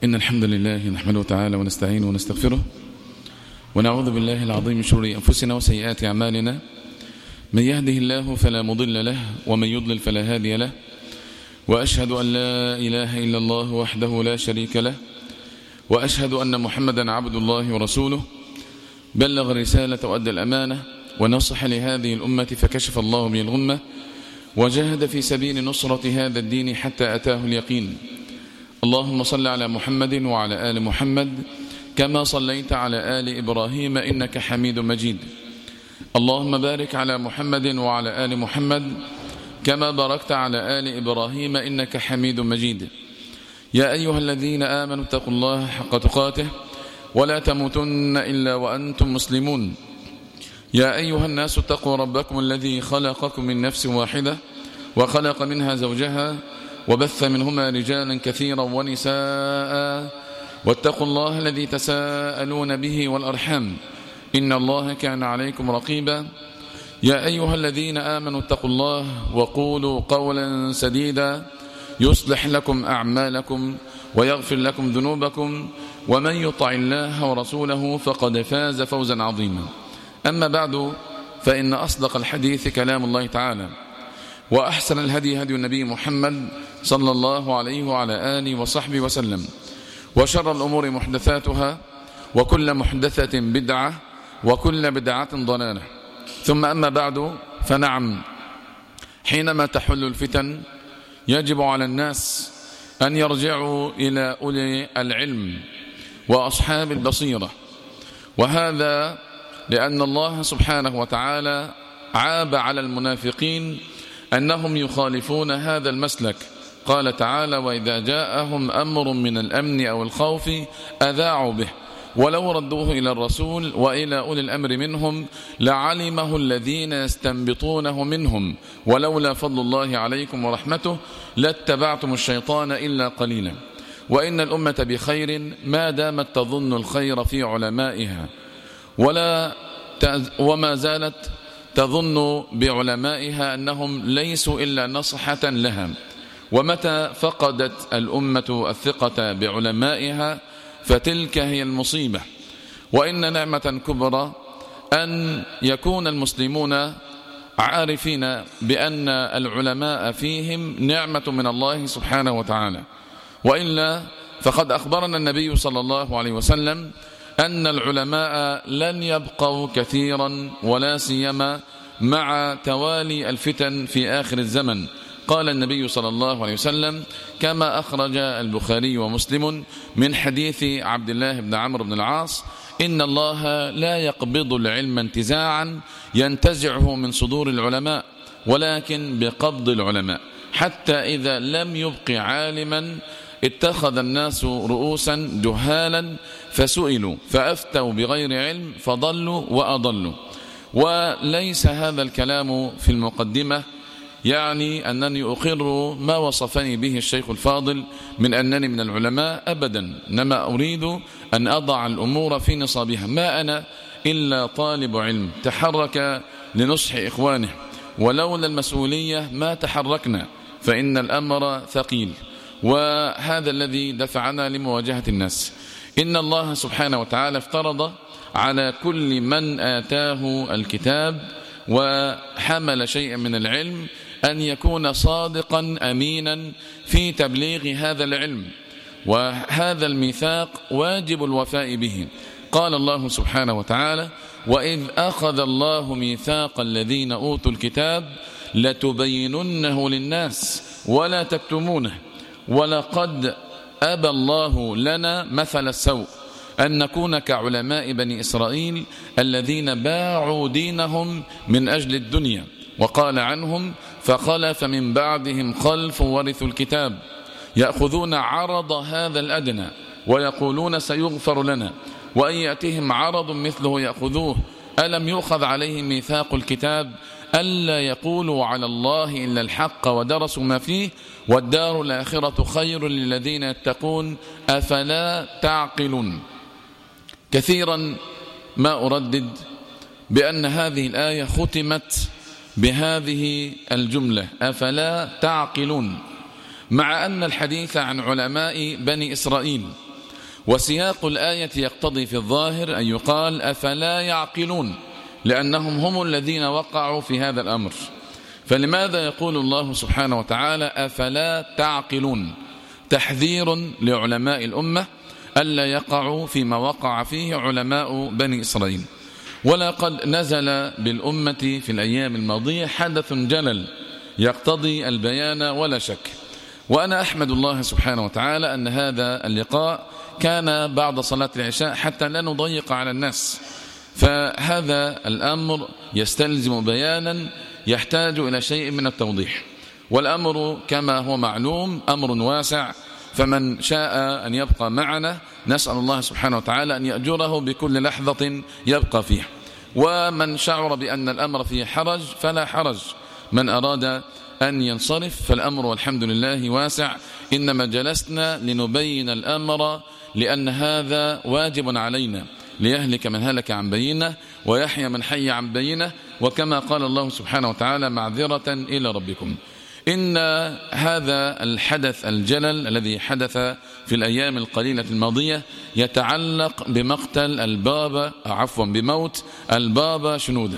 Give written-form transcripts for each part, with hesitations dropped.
إن الحمد لله نحمده تعالى ونستعينه ونستغفره ونعوذ بالله العظيم من شرور أنفسنا وسيئات أعمالنا. من يهده الله فلا مضل له ومن يضلل فلا هادي له، وأشهد أن لا إله إلا الله وحده لا شريك له، وأشهد أن محمدا عبد الله ورسوله بلغ الرسالة وأدى الأمانة ونصح لهذه الأمة فكشف الله به الغمة وجاهد في سبيل نصرة هذا الدين حتى أتاه اليقين. اللهم صل على محمد وعلى آل محمد كما صليت على آل إبراهيم إنك حميد مجيد. اللهم بارك على محمد وعلى آل محمد كما باركت على آل إبراهيم إنك حميد مجيد. يا أيها الذين آمنوا اتقوا الله حق تقاته ولا تموتن إلا وأنتم مسلمون. يا أيها الناس اتقوا ربكم الذي خلقكم من نفس واحدة وخلق منها زوجها وبث منهما رجالا كثيرا ونساء، واتقوا الله الذي تساءلون به والأرحام إن الله كان عليكم رقيبا. يا أيها الذين آمنوا اتقوا الله وقولوا قولا سديدا يصلح لكم أعمالكم ويغفر لكم ذنوبكم، ومن يطع الله ورسوله فقد فاز فوزا عظيما. أما بعد، فإن أصدق الحديث كلام الله تعالى، وأحسن الهدي هدي النبي محمد صلى الله عليه وعلى آله وصحبه وسلم، وشر الأمور محدثاتها وكل محدثة بدعة وكل بدعة ضلالة. ثم أما بعد، فنعم، حينما تحل الفتن يجب على الناس أن يرجعوا إلى أولي العلم وأصحاب البصيرة، وهذا لأن الله سبحانه وتعالى عاب على المنافقين أنهم يخالفون هذا المسلك. قال تعالى: وإذا جاءهم أمر من الأمن أو الخوف أذاعوا به ولو ردوه إلى الرسول وإلى أولي الأمر منهم لعلمه الذين يستنبطونه منهم ولولا فضل الله عليكم ورحمته لاتبعتم الشيطان إلا قليلا. وإن الأمة بخير ما دامت تظن الخير في علمائها وما زالت تظن بعلمائها أنهم ليسوا إلا نصحة لها. ومتى فقدت الأمة الثقة بعلمائها فتلك هي المصيبة. وإن نعمة كبرى أن يكون المسلمون عارفين بأن العلماء فيهم نعمة من الله سبحانه وتعالى، وإلا فقد أخبرنا النبي صلى الله عليه وسلم أن العلماء لن يبقوا كثيرا ولا سيما مع توالي الفتن في آخر الزمن. قال النبي صلى الله عليه وسلم كما أخرج البخاري ومسلم من حديث عبد الله بن عمرو بن العاص: إن الله لا يقبض العلم انتزاعا ينتزعه من صدور العلماء، ولكن بقبض العلماء، حتى إذا لم يبق عالما اتخذ الناس رؤوسا جهالا فسئلوا فأفتوا بغير علم فضلوا وأضلوا. وليس هذا الكلام في المقدمة يعني أنني أقر ما وصفني به الشيخ الفاضل من أنني من العلماء أبدا، إنما أريد أن أضع الأمور في نصابها. ما أنا إلا طالب علم تحرك لنصح إخوانه، ولولا المسؤولية ما تحركنا، فإن الأمر ثقيل، وهذا الذي دفعنا لمواجهة الناس. إن الله سبحانه وتعالى افترض على كل من آتاه الكتاب وحمل شيئا من العلم أن يكون صادقا أمينا في تبليغ هذا العلم، وهذا الميثاق واجب الوفاء به. قال الله سبحانه وتعالى: وإذ أخذ الله ميثاق الذين أوتوا الكتاب لتبيننه للناس ولا تكتمونه ولقد أبى الله لنا مثل السوء أن نكون كعلماء بني إسرائيل الذين باعوا دينهم من أجل الدنيا. وقال عنهم: فخلف من بعدهم خلف ورثوا الكتاب يأخذون عرض هذا الأدنى ويقولون سيغفر لنا وأن يأتيهم عرض مثله يأخذوه ألم يؤخذ عليهم ميثاق الكتاب ألا يقولوا على الله إلا الحق ودرسوا ما فيه والدار الآخرة خير للذين يتقون أفلا تعقلون. كثيرا ما أردد بأن هذه الآية ختمت بهذه الجملة: أفلا تعقلون، مع أن الحديث عن علماء بني إسرائيل وسياق الآية يقتضي في الظاهر أن يقال أفلا يعقلون، لأنهم هم الذين وقعوا في هذا الأمر. فلماذا يقول الله سبحانه وتعالى أفلا تعقلون؟ تحذير لعلماء الأمة ألا يقعوا فيما وقع فيه علماء بني إسرائيل. ولقد نزل بالأمة في الأيام الماضية حدث جلل يقتضي البيان ولا شك. وأنا أحمد الله سبحانه وتعالى أن هذا اللقاء كان بعد صلاة العشاء حتى لا نضيق على الناس، فهذا الأمر يستلزم بيانا يحتاج إلى شيء من التوضيح. والأمر كما هو معلوم أمر واسع، فمن شاء أن يبقى معنا نسأل الله سبحانه وتعالى أن يأجره بكل لحظة يبقى فيها، ومن شعر بأن الأمر فيه حرج فلا حرج. من أراد أن ينصرف فالأمر والحمد لله واسع، إنما جلسنا لنبين الأمر لأن هذا واجب علينا، ليهلك من هلك عن بينه ويحيى من حي عن بينه، وكما قال الله سبحانه وتعالى معذرة إلى ربكم. إن هذا الحدث الجلل الذي حدث في الأيام القليلة الماضية يتعلق بمقتل بموت البابا شنودة.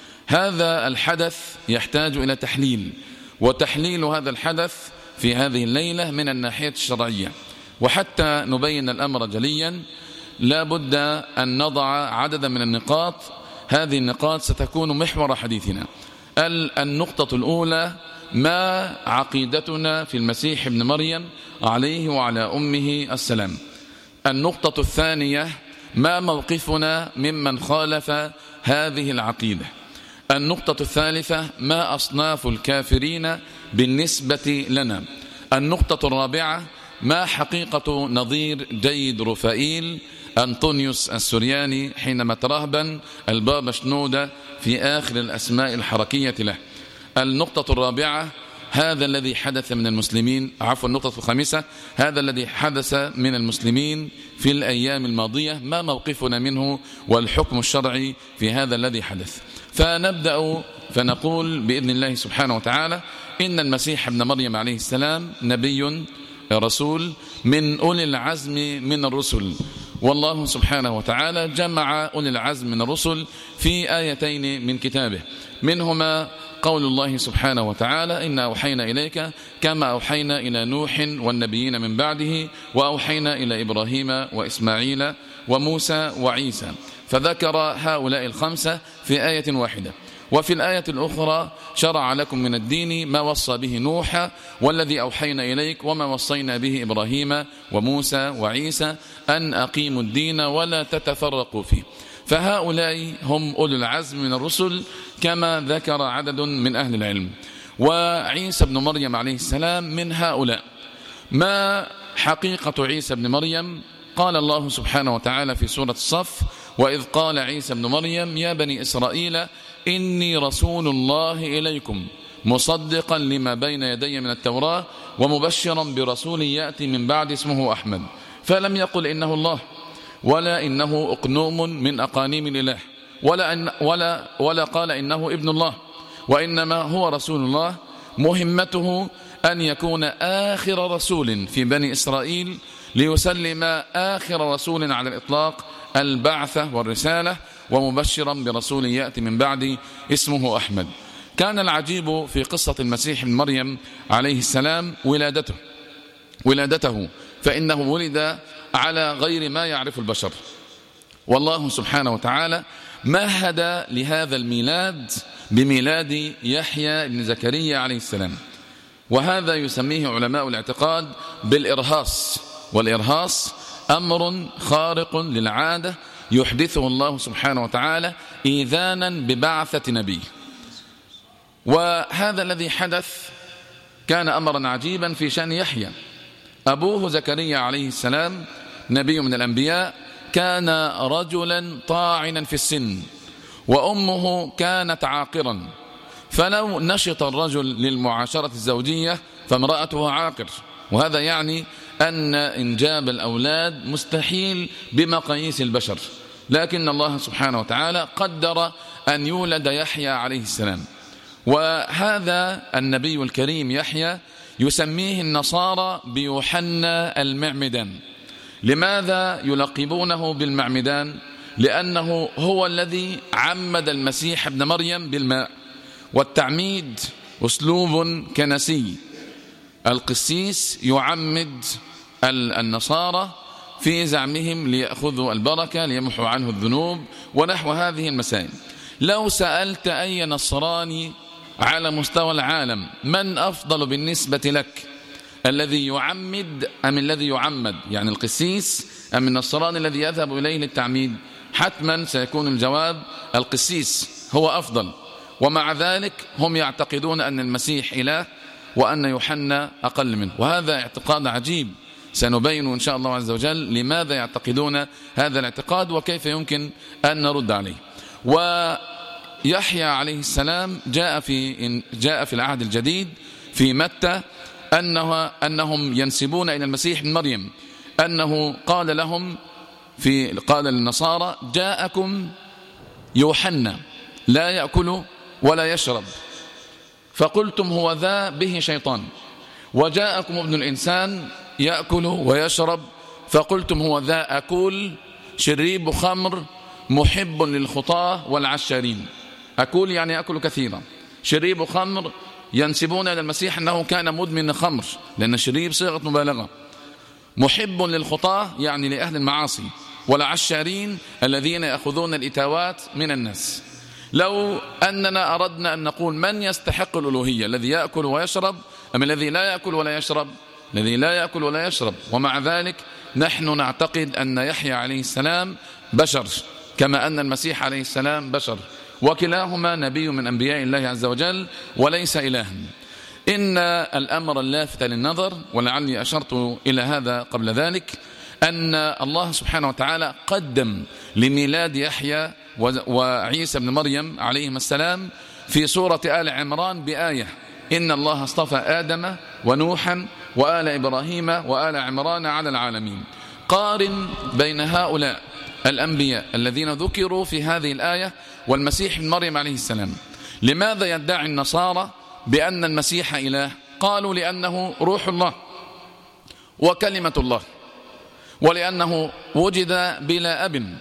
هذا الحدث يحتاج إلى تحليل، وتحليل هذا الحدث في هذه الليلة من الناحية الشرعية. وحتى نبين الأمر جليا لا بد أن نضع عددا من النقاط، هذه النقاط ستكون محور حديثنا. النقطة الأولى ما عقيدتنا في المسيح ابن مريم عليه وعلى أمه السلام. النقطة الثانية ما موقفنا ممن خالف هذه العقيدة. النقطة الثالثة ما أصناف الكافرين بالنسبة لنا. النقطة الرابعة ما حقيقة نظير جيد رفائيل أنطونيوس السورياني حينما ترهبن البابا شنودة في آخر الأسماء الحركية له. النقطة الرابعة هذا الذي حدث من المسلمين، النقطة الخامسة هذا الذي حدث من المسلمين في الأيام الماضية، ما موقفنا منه والحكم الشرعي في هذا الذي حدث. فنبدأ فنقول بإذن الله سبحانه وتعالى إن المسيح ابن مريم عليه السلام نبي رسول من أولي العزم من الرسل، والله سبحانه وتعالى جمع أولي العزم من الرسل في آيتين من كتابه، منهما قول الله سبحانه وتعالى إنا أوحينا إليك كما أوحينا إلى نوح والنبيين من بعده وأوحينا إلى إبراهيم وإسماعيل وموسى وعيسى، فذكر هؤلاء الخمسة في آية واحدة. وفي الآية الأخرى شرع لكم من الدين ما وصى به نوح والذي أوحينا إليك وما وصينا به إبراهيم وموسى وعيسى أن أقيموا الدين ولا تتفرقوا فيه. فهؤلاء هم أولو العزم من الرسل كما ذكر عدد من أهل العلم، وعيسى بن مريم عليه السلام من هؤلاء. ما حقيقة عيسى بن مريم؟ قال الله سبحانه وتعالى في سورة الصف وإذ قال عيسى بن مريم يا بني إسرائيل إني رسول الله إليكم مصدقا لما بين يدي من التوراة ومبشرا برسول يأتي من بعد اسمه أحمد. فلم يقل إنه الله ولا إنه أقنوم من أقانيم الإله ولا قال إنه ابن الله، وإنما هو رسول الله. مهمته أن يكون آخر رسول في بني إسرائيل ليسلم آخر رسول على الإطلاق البعثة والرسالة، ومبشرا برسول يأتي من بعد اسمه أحمد. كان العجيب في قصة المسيح بن مريم عليه السلام ولادته، فإنه ولد على غير ما يعرف البشر، والله سبحانه وتعالى مهد لهذا الميلاد بميلاد يحيى بن زكريا عليه السلام، وهذا يسميه علماء الاعتقاد بالإرهاص. والإرهاص أمر خارق للعادة يحدثه الله سبحانه وتعالى إيذانا ببعثة نبي، وهذا الذي حدث كان أمرا عجيبا في شأن يحيى. أبوه زكريا عليه السلام نبي من الأنبياء كان رجلا طاعنا في السن، وأمه كانت عاقرا، فلو نشط الرجل للمعاشرة الزوجية فامرأته عاقر، وهذا يعني أن إنجاب الأولاد مستحيل بمقاييس البشر، لكن الله سبحانه وتعالى قدر أن يولد يحيى عليه السلام. وهذا النبي الكريم يحيى يسميه النصارى بيوحنا المعمدان، لماذا يلقبونه بالمعمدان؟ لأنه هو الذي عمد المسيح ابن مريم بالماء، والتعميد أسلوب كنسي. القسيس يعمد النصارى في زعمهم ليأخذوا البركة ليمحوا عنه الذنوب ونحو هذه المسائل. لو سألت أي نصراني على مستوى العالم من أفضل بالنسبة لك، الذي يعمد أم الذي يعمد، يعني القسيس أم النصراني الذي يذهب إليه للتعميد، حتما سيكون الجواب القسيس هو أفضل. ومع ذلك هم يعتقدون أن المسيح إله وأن يوحنا أقل منه، وهذا اعتقاد عجيب سنبين إن شاء الله عز وجل لماذا يعتقدون هذا الاعتقاد وكيف يمكن أن نرد عليه. ويحيى عليه السلام جاء في العهد الجديد في متى أنهم ينسبون إلى المسيح بن مريم أنه قال لهم قال للنصارى: جاءكم يوحنا لا يأكل ولا يشرب فقلتم هو ذا به شيطان، وجاءكم ابن الإنسان يأكل ويشرب فقلتم هو ذا أكول شريب خمر محب للخطاة والعشارين. أكول يعني أكل كثيرا، شريب خمر ينسبون إلى المسيح أنه كان مدمن خمر لأن الشريب صيغة مبالغة، محب للخطاة يعني لأهل المعاصي، والعشارين الذين يأخذون الإتاوات من الناس. لو أننا أردنا أن نقول من يستحق الألوهية، الذي يأكل ويشرب أم الذي لا يأكل ولا يشرب؟ الذي لا يأكل ولا يشرب. ومع ذلك نحن نعتقد أن يحيى عليه السلام بشر كما أن المسيح عليه السلام بشر، وكلاهما نبي من أنبياء الله عز وجل وليس إلها. إن الأمر اللافت للنظر، ولعلي أشرت إلى هذا قبل ذلك، أن الله سبحانه وتعالى قدم لميلاد يحيى وعيسى بن مريم عليهما السلام في سورة آل عمران بآية: إن الله اصطفى آدم ونوحا وآل إبراهيم وآل عمران على العالمين. قارن بين هؤلاء الأنبياء الذين ذكروا في هذه الآية والمسيح بن مريم عليه السلام. لماذا يدعي النصارى بأن المسيح إله؟ قالوا لأنه روح الله وكلمة الله، ولأنه وجد بلا أب.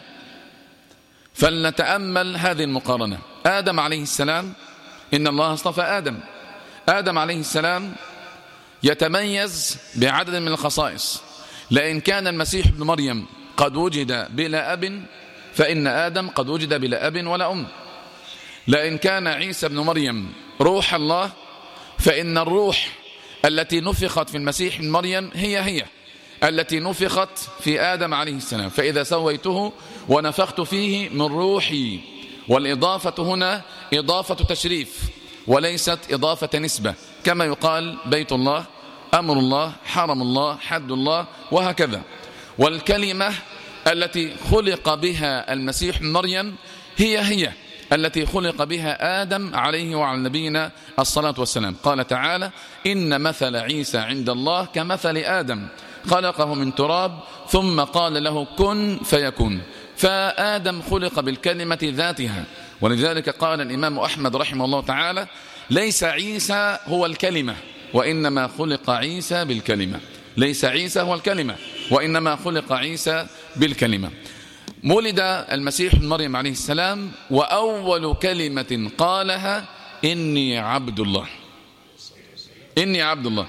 فلنتأمل هذه المقارنة. آدم عليه السلام، إن الله اصطفى آدم عليه السلام يتميز بعدد من الخصائص. لأن كان المسيح ابن مريم قد وجد بلا أب فإن آدم قد وجد بلا أب ولا أم. لأن كان عيسى ابن مريم روح الله فإن الروح التي نفخت في المسيح ابن مريم هي التي نفخت في آدم عليه السلام. فإذا سويته ونفخت فيه من روحي، والإضافة هنا إضافة تشريف وليست إضافة نسبة، كما يقال بيت الله، أمر الله، حرم الله، حد الله، وهكذا. والكلمة التي خلق بها المسيح ابن مريم هي التي خلق بها آدم عليه وعلى نبينا الصلاة والسلام. قال تعالى: إن مثل عيسى عند الله كمثل آدم خلقه من تراب ثم قال له كن فيكون. فآدم خلق بالكلمة ذاتها، ولذلك قال الإمام أحمد رحمه الله تعالى: ليس عيسى هو الكلمة وإنما خلق عيسى بالكلمة. ليس عيسى هو الكلمة وإنما خلق عيسى بالكلمة. ولد المسيح ابن مريم عليه السلام وأول كلمة قالها: إني عبد الله. إني عبد الله.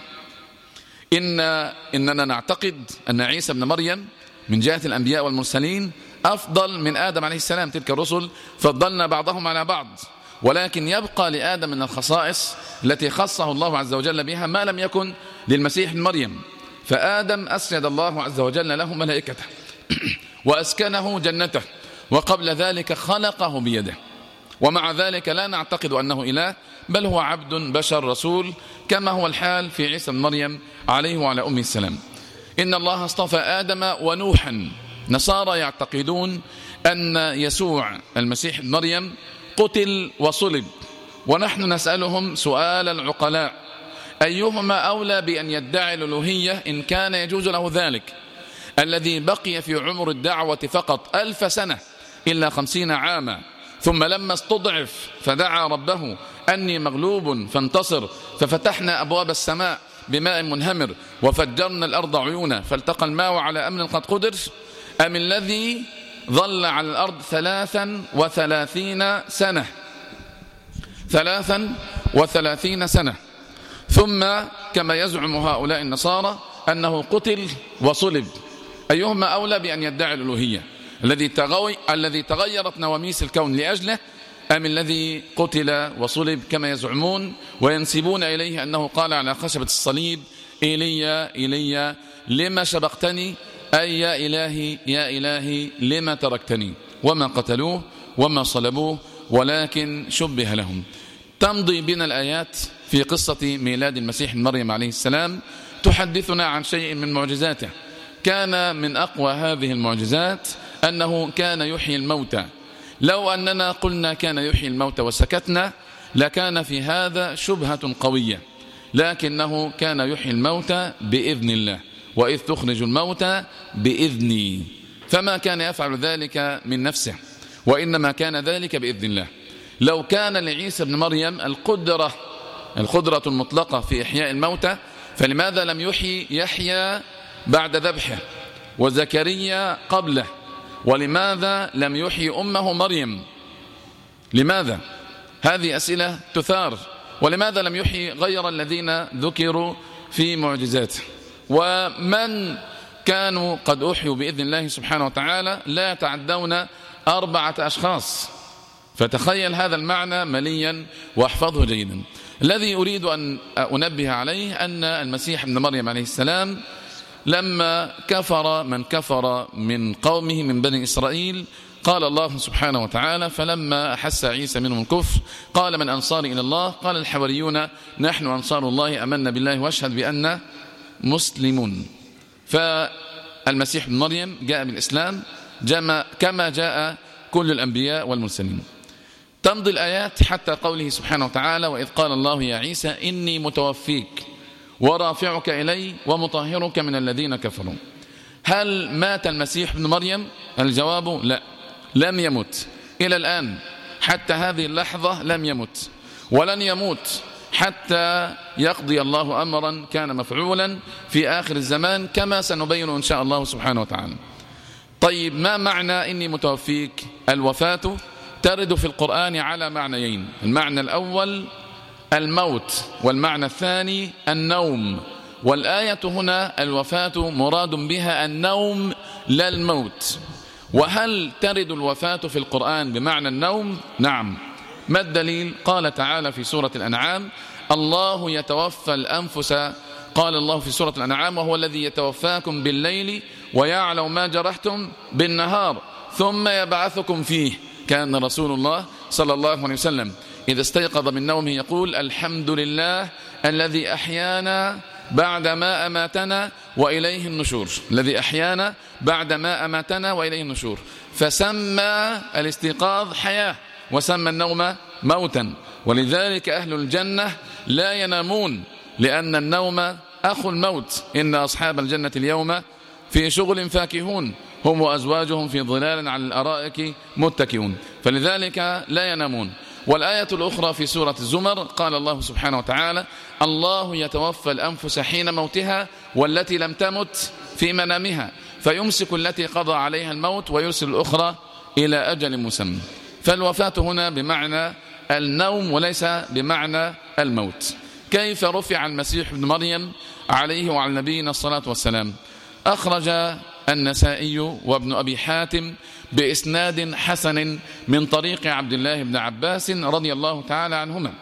إننا نعتقد أن عيسى ابن مريم من جهة الأنبياء والمرسلين أفضل من آدم عليه السلام. تلك الرسل فضلنا بعضهم على بعض، ولكن يبقى لآدم من الخصائص التي خصه الله عز وجل بها ما لم يكن للمسيح ابن مريم. فآدم أسجد الله عز وجل له ملائكته وأسكنه جنته، وقبل ذلك خلقه بيده. ومع ذلك لا نعتقد أنه إله، بل هو عبد بشر رسول، كما هو الحال في عيسى بن مريم عليه وعلى أمه السلام. إن الله اصطفى آدم ونوحا. نصارى يعتقدون أن يسوع المسيح بن مريم قتل وصلب، ونحن نسألهم سؤال العقلاء: أيهما أولى بأن يدعي الألوهية إن كان يجوز له ذلك؟ الذي بقي في عمر الدعوة فقط 1000 سنة إلا 50 عاما، ثم لما استضعف فدعا ربه أني مغلوب فانتصر، ففتحنا أبواب السماء بماء منهمر وفجرنا الأرض عيونا فالتقى الماء على أمر قد قدر، أم الذي ظل على الأرض 33 سنة 33 سنة ثم كما يزعم هؤلاء النصارى أنه قتل وصلب، أيهما أولى بأن يدعي الألوهية؟ الذي تغيرت نواميس الكون لأجله، أم الذي قتل وصلب كما يزعمون وينسبون إليه أنه قال على خشبة الصليب إيليا إيليا لما شبقتني، أي يا إلهي يا إلهي لما تركتني؟ وما قتلوه وما صلبوه ولكن شبه لهم. تمضي بنا الآيات في قصة ميلاد المسيح مريم عليه السلام تحدثنا عن شيء من معجزاته. كان من أقوى هذه المعجزات أنه كان يحيي الموتى. لو أننا قلنا كان يحيي الموتى وسكتنا لكان في هذا شبهة قوية، لكنه كان يحيي الموتى بإذن الله، وإذ تخرج الموتى بإذني، فما كان يفعل ذلك من نفسه وإنما كان ذلك بإذن الله. لو كان لعيسى بن مريم القدرة المطلقة في إحياء الموتى فلماذا لم يحيى بعد ذبحه وزكريا قبله؟ ولماذا لم يحيي أمه مريم؟ لماذا؟ هذه أسئلة تثار. ولماذا لم يحيي غير الذين ذكروا في معجزاته؟ ومن كانوا قد أحيوا بإذن الله سبحانه وتعالى لا يتعدون 4 أشخاص. فتخيل هذا المعنى مليا واحفظه جيدا. الذي أريد أن أنبه عليه أن المسيح ابن مريم عليه السلام لما كفر من كفر من قومه من بني إسرائيل قال الله سبحانه وتعالى فلما أحس عيسى منهم الكفر قال من أنصاري إلى الله؟ قال الحواريون نحن أنصار الله آمنا بالله واشهد بأننا مسلمون. فالمسيح ابن مريم جاء بالإسلام كما جاء كل الأنبياء والمرسلين. تمضي الآيات حتى قوله سبحانه وتعالى وإذ قال الله يا عيسى إني متوفيك ورافعك إلي ومطهرك من الذين كفروا. هل مات المسيح ابن مريم؟ الجواب لا، لم يمت إلى الآن، حتى هذه اللحظة لم يمت ولن يموت حتى يقضي الله أمرا كان مفعولا في آخر الزمان كما سنبين إن شاء الله سبحانه وتعالى. طيب ما معنى إني متوفيك؟ الوفاة ترد في القرآن على معنيين، المعنى الأول الموت والمعنى الثاني النوم. والآية هنا الوفاة مراد بها النوم لا الموت. وهل ترد الوفاة في القرآن بمعنى النوم؟ نعم. ما الدليل؟ قال تعالى في سورة الأنعام الله يتوفى الأنفس، قال الله في سورة الأنعام وهو الذي يتوفاكم بالليل ويعلم ما جرحتم بالنهار ثم يبعثكم فيه. كان رسول الله صلى الله عليه وسلم إذا استيقظ من نومه يقول الحمد لله الذي أحيانا بعدما أماتنا وإليه النشور، الذي أحيانا بعدما أماتنا وإليه النشور. فسمى الاستيقاظ حياة وسمى النوم موتا. ولذلك أهل الجنة لا ينامون لأن النوم أخو الموت. إن أصحاب الجنة اليوم في شغل فاكهون هم وأزواجهم في ظلال على الأرائك متكئون، فلذلك لا ينامون. والآية الأخرى في سورة الزمر قال الله سبحانه وتعالى الله يتوفى الأنفس حين موتها والتي لم تمت في منامها فيمسك التي قضى عليها الموت ويرسل الأخرى إلى أجل مسمى. فالوفاة هنا بمعنى النوم وليس بمعنى الموت. كيف رفع المسيح ابن مريم عليه وعلى نبينا الصلاة والسلام؟ أخرج النسائي وابن أبي حاتم بإسناد حسن من طريق عبد الله بن عباس رضي الله تعالى عنهما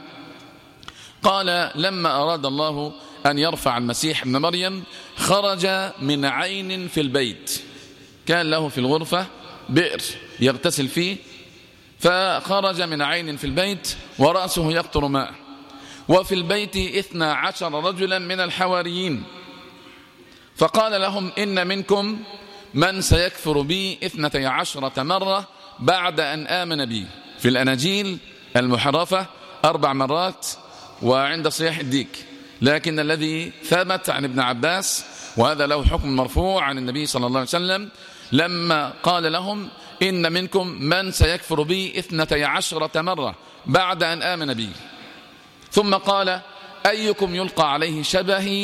قال لما أراد الله أن يرفع المسيح ابن مريم خرج من عين في البيت، كان له في الغرفة بئر يغتسل فيه، فخرج من عين في البيت ورأسه يقطر ماء، وفي البيت 12 رجلا من الحواريين، فقال لهم إن منكم من سيكفر بي 12 مرة بعد أن آمن بي. في الأناجيل المحرفة 4 مرات وعند صياح الديك، لكن الذي ثبت عن ابن عباس وهذا له حكم مرفوع عن النبي صلى الله عليه وسلم لما قال لهم إن منكم من سيكفر بي 12 مرة بعد أن آمن بي، ثم قال أيكم يلقى عليه شبهي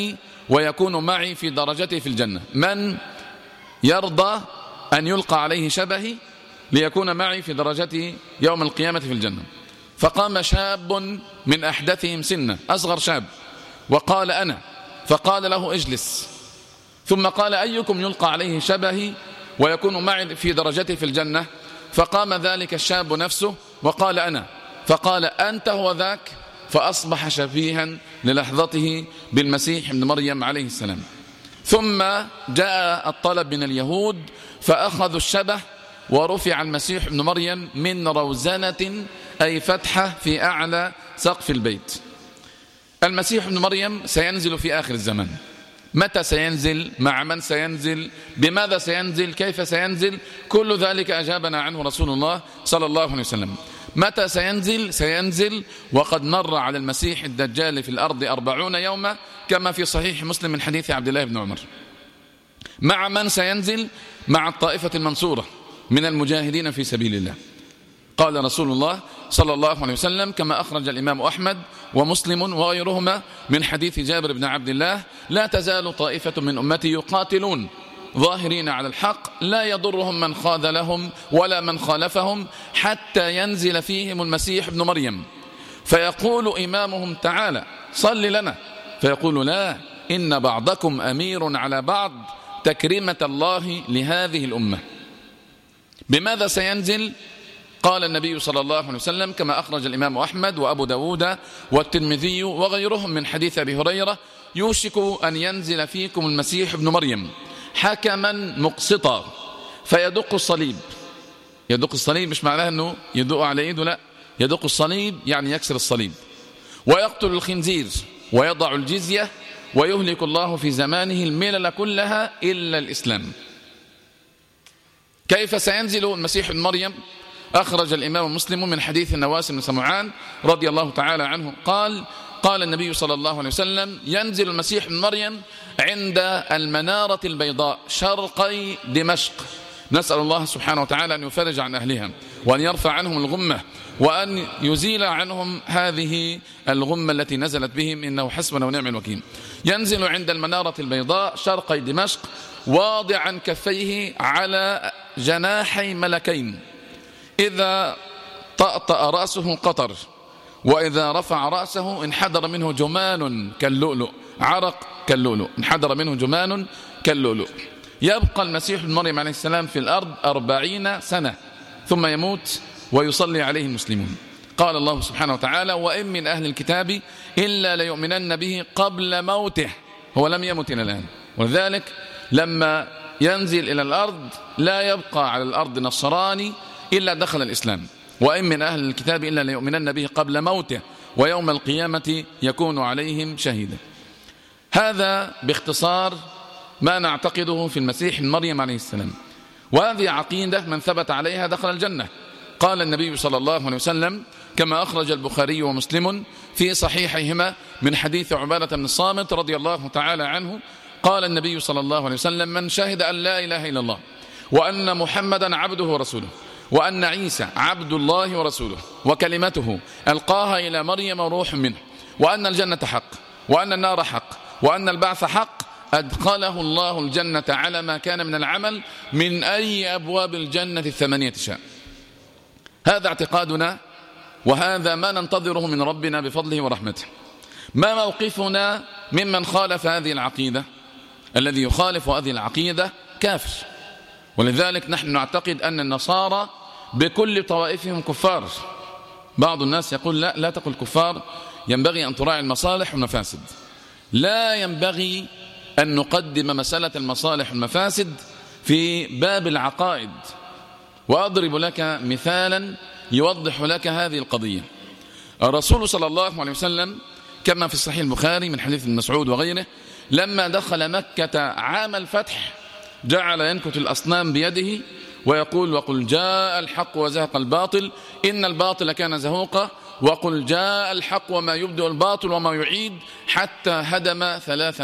ويكون معي في درجتي في الجنة؟ من يرضى أن يلقى عليه شبهي ليكون معي في درجتي يوم القيامة في الجنة؟ فقام شاب من أحدثهم سنا، أصغر شاب، وقال أنا. فقال له اجلس، ثم قال أيكم يلقى عليه شبهي ويكون معي في درجتي في الجنة؟ فقام ذلك الشاب نفسه وقال أنا. فقال أنت هو ذاك، فأصبح شبيها للحظته بالمسيح ابن مريم عليه السلام. ثم جاء الطلب من اليهود فأخذوا الشبه، ورفع المسيح ابن مريم من روزنة أي فتحة في أعلى سقف البيت. المسيح ابن مريم سينزل في آخر الزمان. متى سينزل؟ مع من سينزل؟ بماذا سينزل؟ كيف سينزل؟ كل ذلك أجابنا عنه رسول الله صلى الله عليه وسلم. متى سينزل؟ سينزل وقد مر على المسيح الدجال في الأرض 40 يوما كما في صحيح مسلم من حديث عبد الله بن عمر. مع من سينزل؟ مع الطائفة المنصورة من المجاهدين في سبيل الله. قال رسول الله صلى الله عليه وسلم كما أخرج الإمام أحمد ومسلم وغيرهما من حديث جابر بن عبد الله: لا تزال طائفة من أمتي يقاتلون ظاهرين على الحق لا يضرهم من خاذلهم ولا من خالفهم حتى ينزل فيهم المسيح ابن مريم، فيقول إمامهم تعالى صل لنا، فيقول لا، إن بعضكم أمير على بعض، تكريمة الله لهذه الأمة. بماذا سينزل؟ قال النبي صلى الله عليه وسلم كما أخرج الإمام أحمد وأبو داود والترمذي وغيرهم من حديث أبي هريرة: يوشك أن ينزل فيكم المسيح ابن مريم حكما مقسطا فيدق الصليب. يدق الصليب مش معناه أنه يدق على إيده، لا، يدق الصليب يعني يكسر الصليب. ويقتل الخنزير ويضع الجزية، ويهلك الله في زمانه الملل كلها إلا الإسلام. كيف سينزل المسيح ابن مريم؟ أخرج الإمام مسلم من حديث النواس بن سمعان رضي الله تعالى عنه قال النبي صلى الله عليه وسلم: ينزل المسيح ابن مريم عند المنارة البيضاء شرقي دمشق. نسأل الله سبحانه وتعالى أن يفرج عن أهلها وأن يرفع عنهم الغمة وأن يزيل عنهم هذه الغمة التي نزلت بهم، إنه حسبنا ونعم الوكيل. ينزل عند المنارة البيضاء شرقي دمشق واضعا كفيه على جناحي ملكين، إذا طأطأ رأسه قطر، وإذا رفع رأسه انحدر منه جمان كاللؤلؤ، عرق كاللؤلؤ، انحدر منه جمان كاللؤلؤ. يبقى المسيح ابن مريم عليه السلام في الأرض 40 سنة ثم يموت ويصلي عليه المسلمون. قال الله سبحانه وتعالى: وإن من أهل الكتاب إلا ليؤمنن به قبل موته. هو لم يمت إلى الآن، ولذلك لما ينزل إلى الأرض لا يبقى على الأرض نصراني إلا دخل الإسلام. وإن من أهل الكتاب إلا ليؤمنن به قبل موته ويوم القيامة يكون عليهم شهيدا. هذا باختصار ما نعتقده في المسيح مريم عليه السلام، وهذه عقيدة من ثبت عليها دخل الجنة. قال النبي صلى الله عليه وسلم كما أخرج البخاري ومسلم في صحيحيهما من حديث عبادة بن الصامت رضي الله تعالى عنه: قال النبي صلى الله عليه وسلم: من شهد أن لا إله إلا الله وأن محمدا عبده ورسوله وأن عيسى عبد الله ورسوله وكلمته ألقاها إلى مريم روح منه، وأن الجنة حق وأن النار حق وأن البعث حق، أدخله الله الجنة على ما كان من العمل من أي أبواب الجنة 8 شاء. هذا اعتقادنا، وهذا ما ننتظره من ربنا بفضله ورحمته. ما موقفنا ممن خالف هذه العقيدة؟ الذي يخالف هذه العقيدة كافر. ولذلك نحن نعتقد أن النصارى بكل طوائفهم كفار. بعض الناس يقول لا تقل كفار، ينبغي أن تراعي المصالح والمفاسد. لا ينبغي أن نقدم مسألة المصالح والمفاسد في باب العقائد. وأضرب لك مثالا يوضح لك هذه القضية. الرسول صلى الله عليه وسلم كما في صحيح البخاري من حديث ابن مسعود وغيره: لما دخل مكة عام الفتح جعل ينكت الأصنام بيده ويقول: وقل جاء الحق وزهق الباطل إن الباطل كان زهوقا، وقل جاء الحق وما يبدئ الباطل وما يعيد، حتى هدم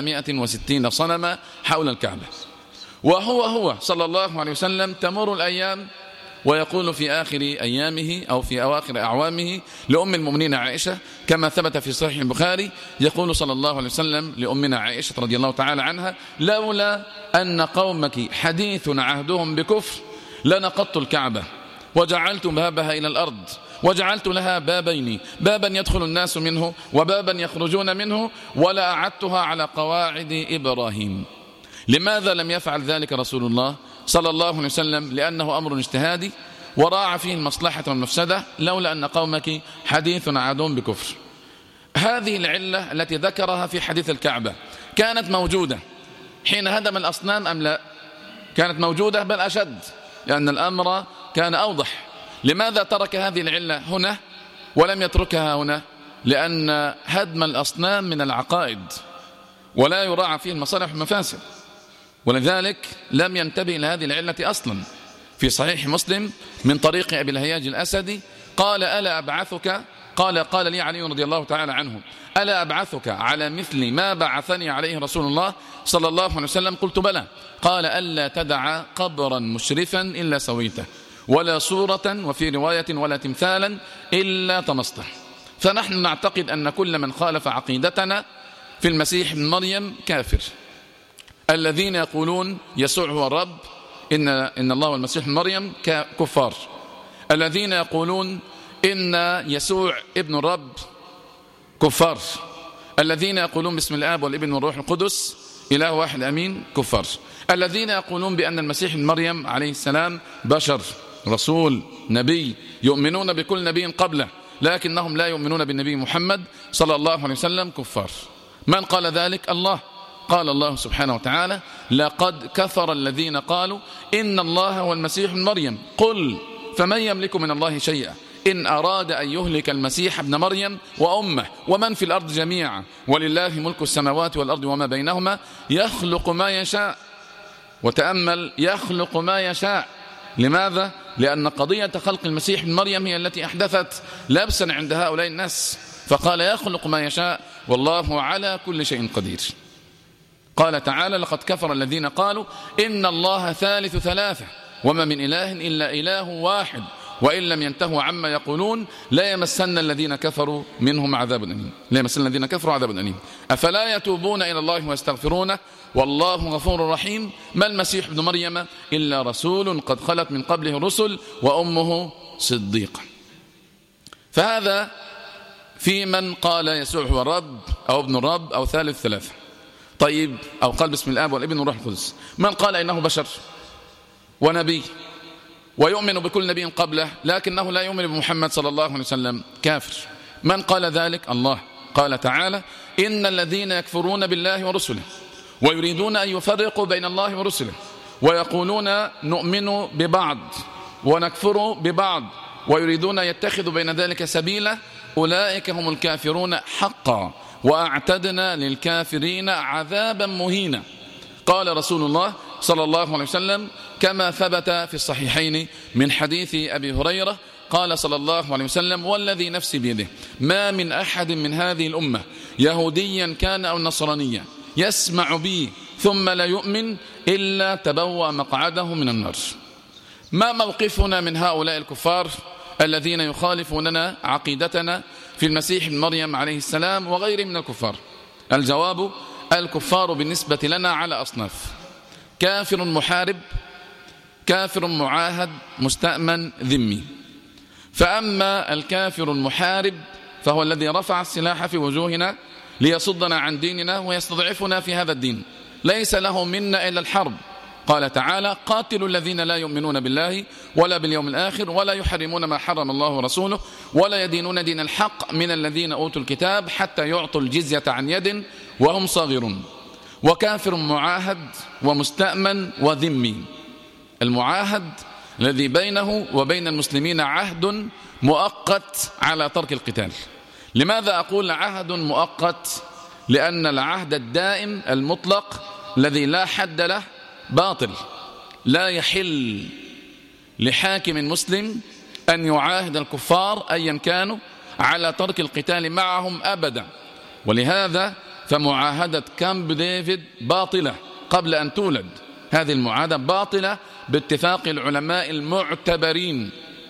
360 صنما حول الكعبة. وهو صلى الله عليه وسلم تمر الأيام ويقول في آخر أيامه أو في أواخر أعوامه لأم المؤمنين عائشة كما ثبت في صحيح البخاري، يقول صلى الله عليه وسلم لأمنا عائشة رضي الله تعالى عنها: لولا أن قومك حديث عهدهم بكفر لنقضت الكعبة وجعلت بابها إلى الأرض وجعلت لها بابين، بابا يدخل الناس منه وبابا يخرجون منه، ولا أعدتها على قواعد إبراهيم. لماذا لم يفعل ذلك رسول الله صلى الله عليه وسلم؟ لأنه أمر اجتهادي وراعى فيه المصلحة والمفسدة. لولا أن قومك حديث عهدهم بكفر. هذه العلة التي ذكرها في حديث الكعبة كانت موجودة حين هدم الأصنام أم لا؟ كانت موجودة، بل أشد، لأن الأمر كان أوضح. لماذا ترك هذه العلة هنا ولم يتركها هنا؟ لأن هدم الأصنام من العقائد ولا يراعى فيه المصالح والمفاسد، ولذلك لم ينتبه إلى هذه العلة أصلا. في مسلم من طريق أبي الهياج الأسدي قال: ألا أبعثك، قال لي علي رضي الله تعالى عنه: ألا أبعثك على مثل ما بعثني عليه رسول الله صلى الله عليه وسلم؟ قلت: بلى. قال: ألا تدع قبرا مشرفا إلا سويته، ولا صورة، وفي رواية ولا تمثالا إلا طمسته. فنحن نعتقد أن كل من خالف عقيدتنا في المسيح ابن مريم كافر. الذين يقولون يسوع هو الرب، إن الله والمسيح ابن مريم كفار. الذين يقولون إن يسوع ابن الرب كفار. الذين يقولون باسم الآب والابن والروح القدس إله واحد أمين كفار. الذين يقولون بأن المسيح ابن مريم عليه السلام بشر، رسول، نبي، يؤمنون بكل نبي قبله، لكنهم لا يؤمنون بالنبي محمد صلى الله عليه وسلم كفار. من قال ذلك؟ الله. قال الله سبحانه وتعالى: لقد كفر الذين قالوا إن الله هو المسيح ابن مريم قل فمن يملك من الله شيئا إن أراد أن يهلك المسيح ابن مريم وأمه ومن في الأرض جميعا ولله ملك السماوات والأرض وما بينهما يخلق ما يشاء. وتأمل: يخلق ما يشاء. لماذا؟ لأن قضية خلق المسيح ابن مريم هي التي أحدثت لبسا عند هؤلاء الناس، فقال: يخلق ما يشاء والله على كل شيء قدير. قال تعالى: لقد كفر الذين قالوا إن الله ثالث ثلاثة وما من إله إلا إله واحد وإن لم ينتهوا عما يقولون لا يمسن الذين كفروا منهم عذاب أليم. لا يمسن الذين كفروا عذاب أليم. أفلا يتوبون إلى الله ويستغفرونه والله غفور رحيم. ما المسيح ابن مريم إلا رسول قد خلت من قبله الرسل وأمه صديقة. فهذا في من قال يسوع هو الرب أو ابن الرب أو ثالث ثلاثة. طيب، أو قال باسم الآب والابن والروح القدس. من قال إنه بشر ونبي ويؤمن بكل نبي قبله لكنه لا يؤمن بمحمد صلى الله عليه وسلم كافر. من قال ذلك؟ الله. قال تعالى: إن الذين يكفرون بالله ورسله ويريدون أن يفرقوا بين الله ورسله ويقولون نؤمن ببعض ونكفر ببعض ويريدون أن يتخذوا بين ذلك سبيلا أولئك هم الكافرون حقا وأعتدنا للكافرين عذابا مهينا. قال رسول الله صلى الله عليه وسلم كما ثبت في الصحيحين من حديث أبي هريرة قال صلى الله عليه وسلم: والذي نفسي بيده ما من أحد من هذه الأمة يهوديا كان أو نصرانيا يسمع بي ثم لا يؤمن إلا تبوأ مقعده من النار. ما موقفنا من هؤلاء الكفار الذين يخالفوننا عقيدتنا في المسيح ابن مريم عليه السلام وغيره من الكفار؟ الجواب: الكفار بالنسبة لنا على أصناف: كافر محارب، كافر معاهد، مستأمن، ذمي. فأما الكافر المحارب فهو الذي رفع السلاح في وجوهنا ليصدنا عن ديننا ويستضعفنا في هذا الدين، ليس له منا إلا الحرب. قال تعالى: قاتلوا الذين لا يؤمنون بالله ولا باليوم الآخر ولا يحرمون ما حرم الله ورسوله ولا يدينون دين الحق من الذين أوتوا الكتاب حتى يعطوا الجزية عن يد وهم صاغرون. وكافر معاهد ومستأمن وذمي. المعاهد الذي بينه وبين المسلمين عهد مؤقت على ترك القتال. لماذا أقول عهد مؤقت؟ لأن العهد الدائم المطلق الذي لا حد له باطل. لا يحل لحاكم مسلم أن يعاهد الكفار أيا كانوا على ترك القتال معهم أبدا. ولهذا فمعاهدة كامب ديفيد باطلة قبل أن تولد. هذه المعاهدة باطلة باتفاق العلماء المعتبرين.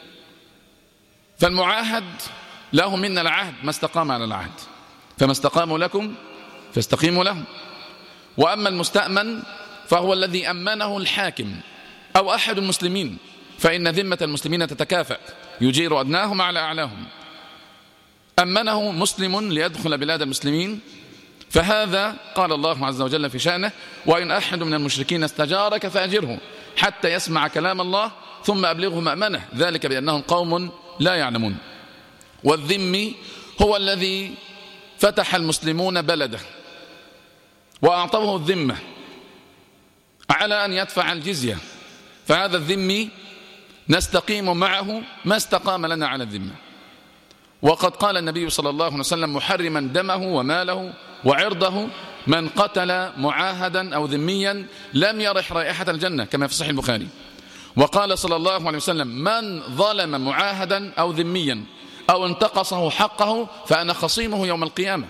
فالمعاهد له منا العهد ما استقام على العهد، فما استقاموا لكم فاستقيموا لهم. وأما المستأمن فهو الذي أمنه الحاكم أو أحد المسلمين، فإن ذمة المسلمين تتكافأ، يجير أدناهم على أعلاهم. أمنه مسلم ليدخل بلاد المسلمين، فهذا قال الله عز وجل في شأنه: وإن أحد من المشركين استجارك فأجره حتى يسمع كلام الله ثم أبلغه مأمنه، ذلك بأنهم قوم لا يعلمون. والذمي هو الذي فتح المسلمون بلده وأعطوه الذمة على أن يدفع الجزية، فهذا الذمي نستقيم معه ما استقام لنا على الذمة. وقد قال النبي صلى الله عليه وسلم محرما دمه وماله وعرضه: من قتل معاهدا أو ذميا لم يرح رائحة الجنة، كما في صحيح البخاري. وقال صلى الله عليه وسلم: من ظلم معاهدا أو ذميا أو انتقصه حقه فأنا خصيمه يوم القيامة.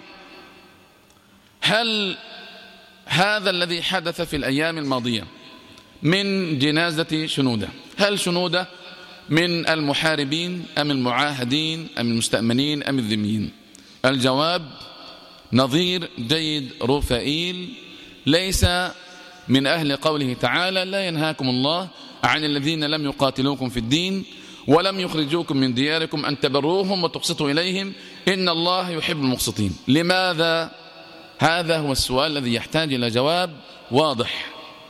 هل هذا الذي حدث في الأيام الماضية من جنازة شنودة، هل شنودة من المحاربين أم المعاهدين أم المستأمنين أم الذميين؟ الجواب: نظير جيد رفائيل ليس من أهل قوله تعالى: لا ينهاكم الله عن الذين لم يقاتلوكم في الدين ولم يخرجوكم من دياركم أن تبروهم وتقسطوا إليهم إن الله يحب المقسطين. لماذا؟ هذا هو السؤال الذي يحتاج إلى جواب واضح.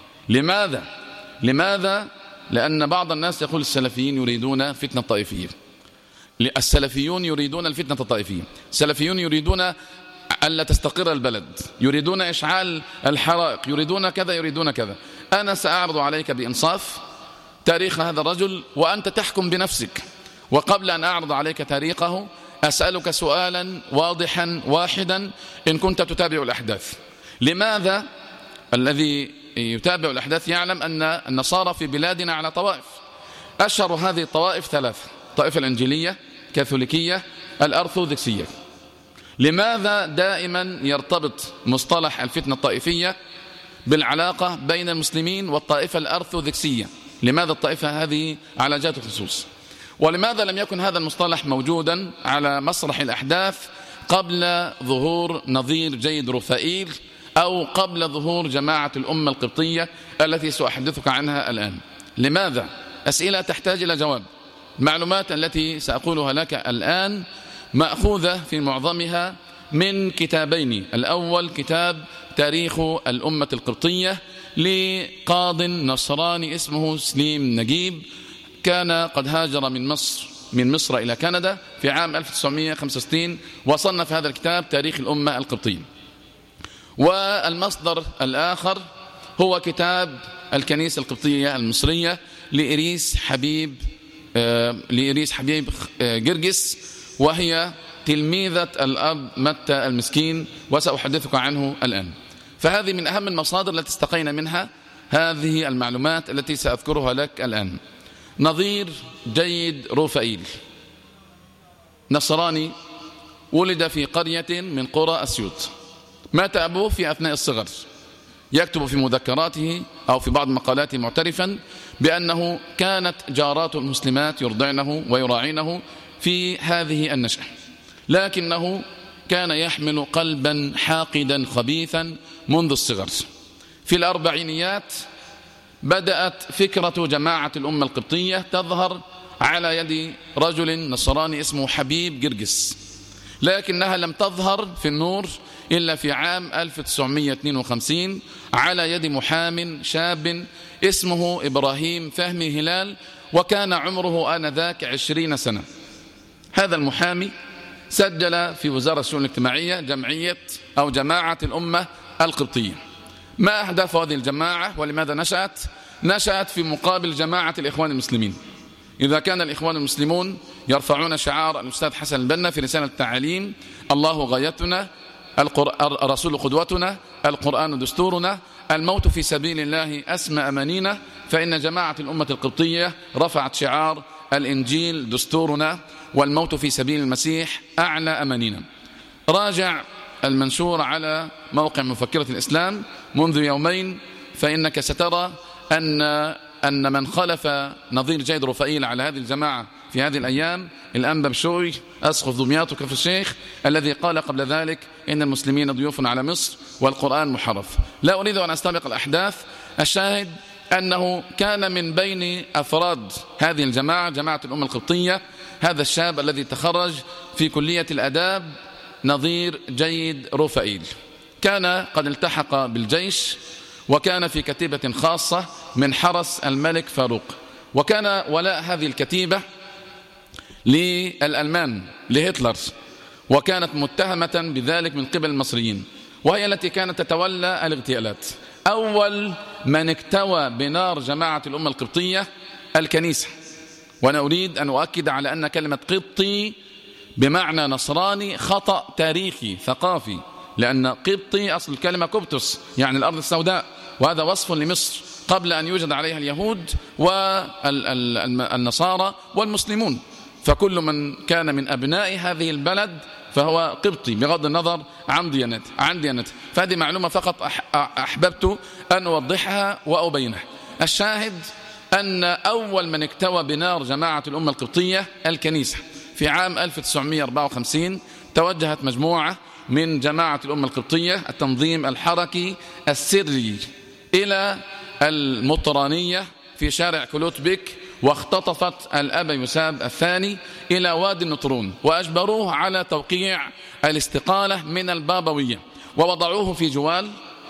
لماذا؟ لأن بعض الناس يقول السلفيين يريدون فتنة طائفية، السلفيون يريدون الفتنة الطائفية، السلفيون يريدون ألا تستقر البلد، يريدون إشعال الحرائق، يريدون كذا يريدون كذا. أنا سأعرض عليك بإنصاف تاريخ هذا الرجل وأنت تحكم بنفسك. وقبل أن أعرض عليك تاريخه أسألك سؤالا واضحا واحدا إن كنت تتابع الأحداث. لماذا الذي يتابع الأحداث يعلم أن النصارى في بلادنا على طوائف؟ أشهر هذه الطوائف ثلاثة: الطائفة الإنجيلية، الكاثوليكية، الأرثوذكسية. لماذا دائما يرتبط مصطلح الفتنة الطائفية بالعلاقة بين المسلمين والطائفة الأرثوذكسية؟ لماذا الطائفة هذه على جهة الخصوص؟ ولماذا لم يكن هذا المصطلح موجودا على مسرح الأحداث قبل ظهور نظير جيد رفائيل أو قبل ظهور جماعة الأمة القبطية التي سأحدثك عنها الآن؟ لماذا؟ أسئلة تحتاج إلى جواب. المعلومات التي سأقولها لك الآن مأخوذة في معظمها من كتابين: الأول كتاب تاريخ الأمة القبطية لقاض نصراني اسمه سليم نجيب، كان قد هاجر من مصر إلى كندا في عام 1965 وصنف هذا الكتاب تاريخ الأمة القبطية. والمصدر الآخر هو كتاب الكنيسة القبطية المصرية لإريس حبيب جرجس، وهي تلميذة الأب متى المسكين، وسأحدثك عنه الآن. فهذه من أهم المصادر التي استقينا منها هذه المعلومات التي سأذكرها لك الآن. نظير جيد رفائيل نصراني، ولد في قرية من قرى أسيوط. مات أبوه في أثناء الصغر. يكتب في مذكراته أو في بعض مقالاته معترفا بأنه كانت جاراته المسلمات يرضعنه ويراعينه في هذه النشأة، لكنه كان يحمل قلبا حاقدا خبيثا منذ الصغر. في الأربعينيات بدأت فكرة جماعة الأمة القبطية تظهر على يد رجل نصراني اسمه حبيب جرجس، لكنها لم تظهر في النور إلا في عام 1952 على يد محام شاب اسمه إبراهيم فهمي هلال، وكان عمره آنذاك 20 سنة. هذا المحامي سجل في وزارة الشؤون الاجتماعية جمعية أو جماعة الأمة القبطية. ما أهداف هذه الجماعة ولماذا نشأت؟ نشأت في مقابل جماعة الإخوان المسلمين. إذا كان الإخوان المسلمون يرفعون شعار الأستاذ حسن البنا في رسالة التعاليم: الله غايتنا، الرسول قدوتنا، القرآن دستورنا، الموت في سبيل الله أسمى أمانينا، فإن جماعة الأمة القبطية رفعت شعار الإنجيل دستورنا والموت في سبيل المسيح أعلى أمانينا. راجع المنشور على موقع مفكرة الإسلام منذ يومين، فإنك سترى أن من خلف نظير جيد رفائيل على هذه الجماعة في هذه الأيام الأنبا بشوي أسقف دمياط وكفر الشيخ، الذي قال قبل ذلك إن المسلمين ضيوف على مصر والقرآن محرف. لا أريد أن أستبق الأحداث، الشاهد أنه كان من بين أفراد هذه الجماعة، جماعة الأمة القبطية، هذا الشاب الذي تخرج في كلية الآداب نظير جيد رفائيل. كان قد التحق بالجيش، وكان في كتيبة خاصة من حرس الملك فاروق، وكان ولاء هذه الكتيبة للألمان لهتلر، وكانت متهمة بذلك من قبل المصريين، وهي التي كانت تتولى الاغتيالات. أول من اكتوى بنار جماعة الأمة القبطية الكنيسة، وأنا أريد أن أؤكد على أن كلمة قبطي بمعنى نصراني خطأ تاريخي ثقافي، لأن قبطي أصل الكلمة قبطس يعني الأرض السوداء، وهذا وصف لمصر قبل أن يوجد عليها اليهود والنصارى والمسلمون، فكل من كان من أبناء هذه البلد فهو قبطي بغض النظر عن ديانته. فهذه معلومة فقط أحببت أن أوضحها وأبينها. الشاهد أن أول من اكتوى بنار جماعة الأمة القبطية الكنيسة في عام 1954 توجهت مجموعة من جماعة الأمة القبطية التنظيم الحركي السري إلى المطرانية في شارع كلوتبيك، واختطفت الأب يساب الثاني إلى وادي النطرون، وأجبروه على توقيع الاستقالة من البابوية، ووضعوه في جوال،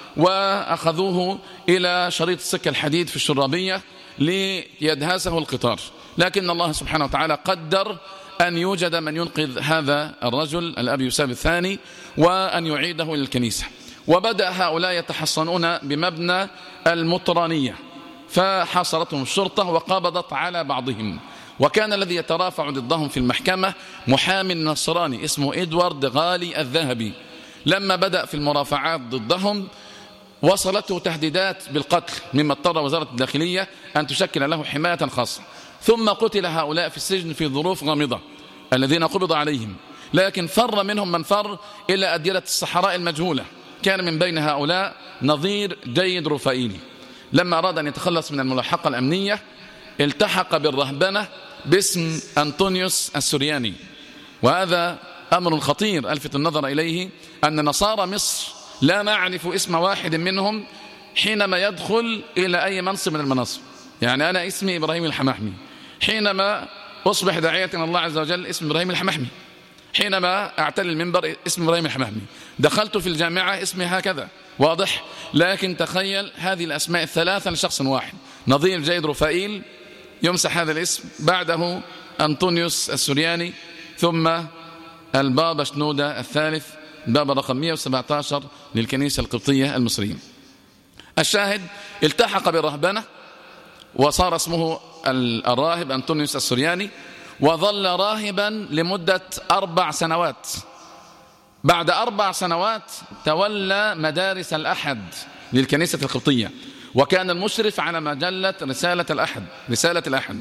وأخذوه إلى شريط السكة الحديد في الشرابية ليدهسه القطار. لكن الله سبحانه وتعالى قدر أن يوجد من ينقذ هذا الرجل الأب يساب الثاني وأن يعيده إلى الكنيسة. وبدأ هؤلاء يتحصنون بمبنى المطرانية، فحاصرتهم الشرطة وقبضت على بعضهم، وكان الذي يترافع ضدهم في المحكمة محامي نصراني اسمه إدوارد غالي الذهبي. لما بدأ في المرافعات ضدهم وصلته تهديدات بالقتل، مما اضطر وزارة الداخلية أن تشكل له حماية خاصة. ثم قتل هؤلاء في السجن في ظروف غامضة الذين قبض عليهم، لكن فر منهم من فر إلى أديرة الصحراء المجهولة. كان من بين هؤلاء نظير جيد رفائيلي. لما أراد أن يتخلص من الملاحقة الأمنية التحق بالرهبنة باسم أنطونيوس السورياني، وهذا أمر خطير ألفت النظر إليه، أن نصارى مصر لا نعرف اسم واحد منهم حينما يدخل إلى أي منصب من المناصب. يعني أنا اسمي إبراهيم الحمحمي، حينما أصبح داعية إلى الله عز وجل اسم إبراهيم الحمحمي، حينما أعتلي المنبر اسم إبراهيم الحمحمي، دخلت في الجامعة اسمي هكذا، واضح؟ لكن تخيل هذه الأسماء الثلاثة لشخص واحد، نظير جيد رفائيل يمسح هذا الاسم، بعده أنطونيوس السورياني، ثم البابا شنودة الثالث، بابا رقم 117 للكنيسة القبطية المصرية. الشاهد التحق بالرهبنة وصار اسمه الراهب أنطونيوس السورياني، وظل راهبا لمدة 4 سنوات. بعد 4 سنوات تولى مدارس الأحد للكنيسة القبطية، وكان المشرف على مجلة رسالة الأحد.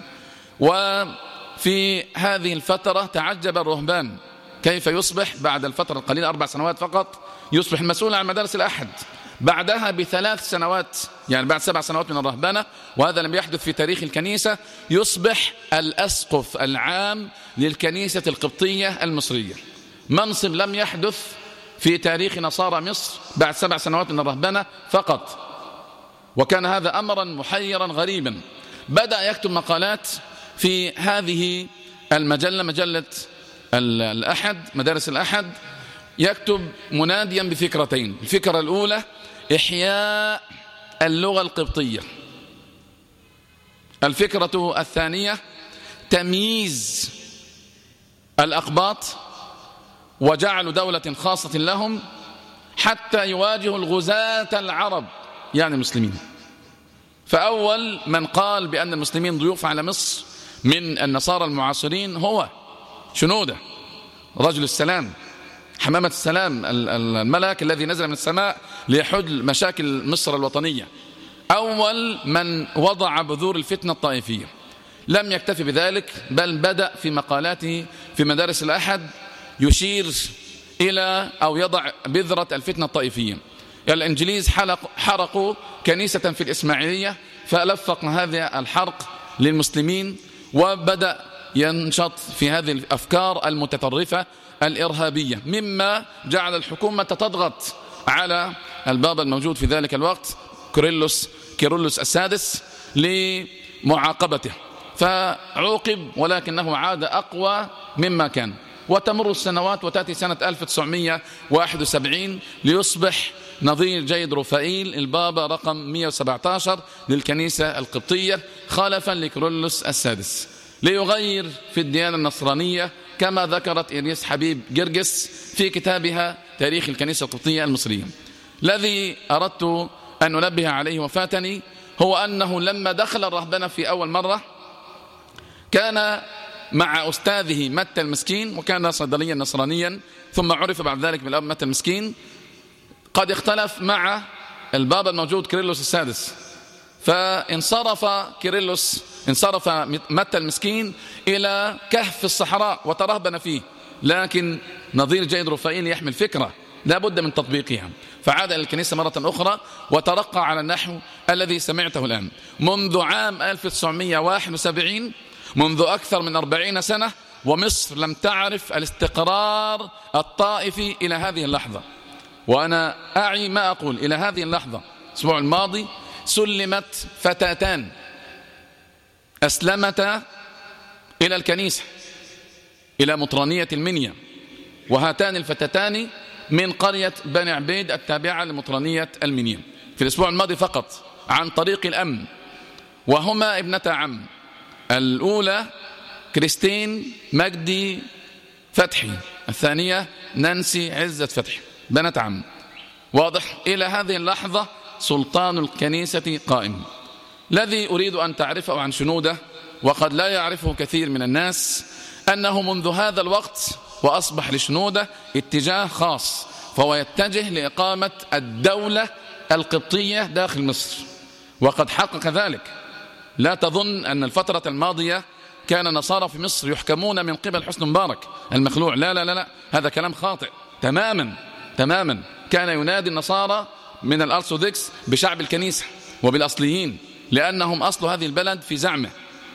وفي هذه الفترة تعجب الرهبان كيف يصبح بعد الفترة القليلة 4 سنوات فقط يصبح المسؤول عن مدارس الأحد. بعدها ب3 سنوات، يعني بعد 7 سنوات من الرهبنة، وهذا لم يحدث في تاريخ الكنيسة، يصبح الأسقف العام للكنيسة القبطية المصرية، منصب لم يحدث في تاريخ نصارى مصر بعد 7 سنوات من الرهبنة فقط. وكان هذا أمرا محيرا غريبا. بدأ يكتب مقالات في هذه المجلة، مجلة الأحد، مدارس الأحد، يكتب مناديا بفكرتين. الفكرة الأولى إحياء اللغة القبطية، الفكرة الثانية تمييز الأقباط وجعل دولة خاصة لهم حتى يواجهوا الغزاة العرب يعني المسلمين. فأول من قال بأن المسلمين ضيوف على مصر من النصارى المعاصرين هو شنودة، رجل السلام، حمامة السلام، الملك الذي نزل من السماء ليحل مشاكل مصر الوطنية. أول من وضع بذور الفتنة الطائفية. لم يكتفي بذلك، بل بدأ في مقالاته في مدارس الأحد يشير إلى أو يضع بذرة الفتنة الطائفية. الإنجليز حرقوا كنيسة في الإسماعيلية فلفق هذا الحرق للمسلمين، وبدأ ينشط في هذه الأفكار المتطرفة الإرهابية، مما جعل الحكومة تضغط على البابا الموجود في ذلك الوقت كيرلس السادس لمعاقبته، فعوقب ولكنه عاد أقوى مما كان. وتمر السنوات وتأتي سنة 1971 ليصبح نظير جيد رفائيل البابا رقم 117 للكنيسة القبطية خلفا لكيرلس السادس، ليغير في الديانة النصرانية كما ذكرت إريس حبيب جرجس في كتابها تاريخ الكنيسة القبطية المصرية. الذي أردت أن أنبه عليه وفاتني هو أنه لما دخل الرهبنة في أول مرة كان مع أستاذه متى المسكين، وكان صيدليا نصرانيا ثم عرف بعد ذلك بالأب متى المسكين، قد اختلف مع البابا الموجود كيرلس السادس، فانصرف متى المسكين إلى كهف في الصحراء وترهبن فيه، لكن نظير جيد رفائيل يحمل فكرة لا بد من تطبيقها، فعاد إلى الكنيسة مرة أخرى وترقى على النحو الذي سمعته الآن. منذ عام 1971، منذ أكثر من 40 سنة، ومصر لم تعرف الاستقرار الطائفي إلى هذه اللحظة. وأنا أعي ما أقول إلى هذه اللحظة. الأسبوع الماضي سلمت فتاتان أسلمتا إلى الكنيسة، إلى مطرانية المنيا، وهاتان الفتاتان من قرية بني عبيد التابعة لمطرانية المنيا في الأسبوع الماضي فقط عن طريق الأمن، وهما ابنتا عم. الأولى كريستين مجدي فتحي، الثانية نانسي عزت فتحي، بنت عم. واضح إلى هذه اللحظة سلطان الكنيسة قائم. الذي أريد أن تعرفه عن شنودة وقد لا يعرفه كثير من الناس أنه منذ هذا الوقت وأصبح لشنودة اتجاه خاص، فهو يتجه لإقامة الدولة القبطية داخل مصر، وقد حقق ذلك. لا تظن أن الفترة الماضية كان نصارى في مصر يحكمون من قبل حسني مبارك المخلوع، لا لا لا، هذا كلام خاطئ تماما تماما. كان ينادي النصارى من الأرثوذكس بشعب الكنيسة وبالأصليين، لأنهم أصل هذه البلد في زعمه.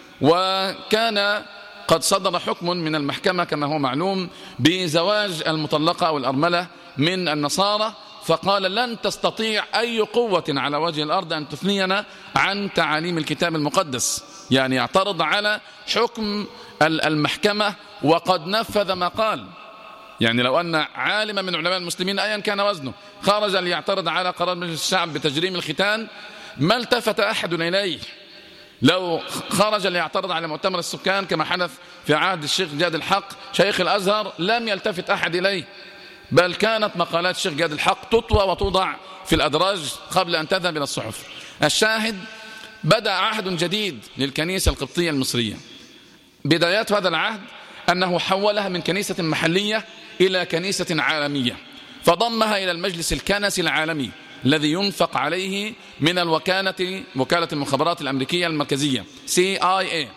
وكان قد صدر حكم من المحكمة كما هو معلوم بزواج المطلقة أو الأرملة من النصارى، فقال لن تستطيع أي قوة على وجه الأرض أن تثنينا عن تعاليم الكتاب المقدس، يعني يعترض على حكم المحكمة وقد نفذ ما قال. يعني لو أن عالما من علماء المسلمين أيا كان وزنه خرج ليعترض على قرار مجلس الشعب بتجريم الختان ما التفت أحد إليه. لو خرج ليعترض على مؤتمر السكان كما حدث في عهد الشيخ جاد الحق شيخ الأزهر لم يلتفت أحد إليه، بل كانت مقالات الشيخ جاد الحق تطوى وتوضع في الأدراج قبل أن تذهب إلى الصحف. الشاهد بدأ عهد جديد للكنيسة القبطية المصرية. بدايات هذا العهد أنه حولها من كنيسة محلية إلى كنيسة عالمية، فضمها إلى المجلس الكنسي العالمي الذي ينفق عليه من وكالة المخابرات الأمريكية المركزية CIA.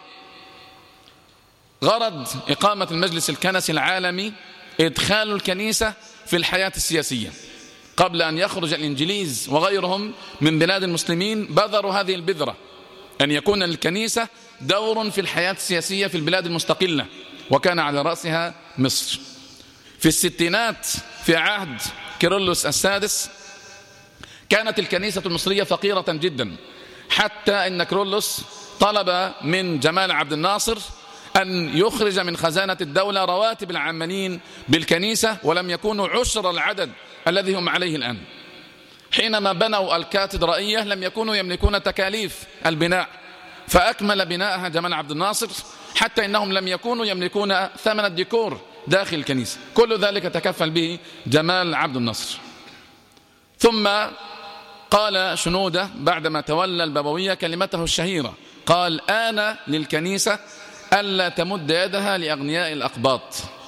غرض إقامة المجلس الكنسي العالمي إدخال الكنيسة في الحياة السياسية. قبل أن يخرج الإنجليز وغيرهم من بلاد المسلمين بذروا هذه البذرة، أن يكون للكنيسة دور في الحياة السياسية في البلاد المستقلة، وكان على رأسها مصر. في الستينات في عهد كيرلس السادس كانت الكنيسة المصرية فقيرة جدا، حتى أن كيرلس طلب من جمال عبد الناصر أن يخرج من خزانة الدولة رواتب العاملين بالكنيسة، ولم يكونوا عشر العدد الذي هم عليه الآن. حينما بنوا الكاتدرائية لم يكونوا يملكون تكاليف البناء، فأكمل بناءها جمال عبد الناصر، حتى إنهم لم يكونوا يملكون ثمن الديكور داخل الكنيسة، كل ذلك تكفل به جمال عبد الناصر. ثم قال شنودة بعدما تولى البابوية كلمته الشهيرة، قال آن للكنيسة ألا تمد يدها لأغنياء الأقباط.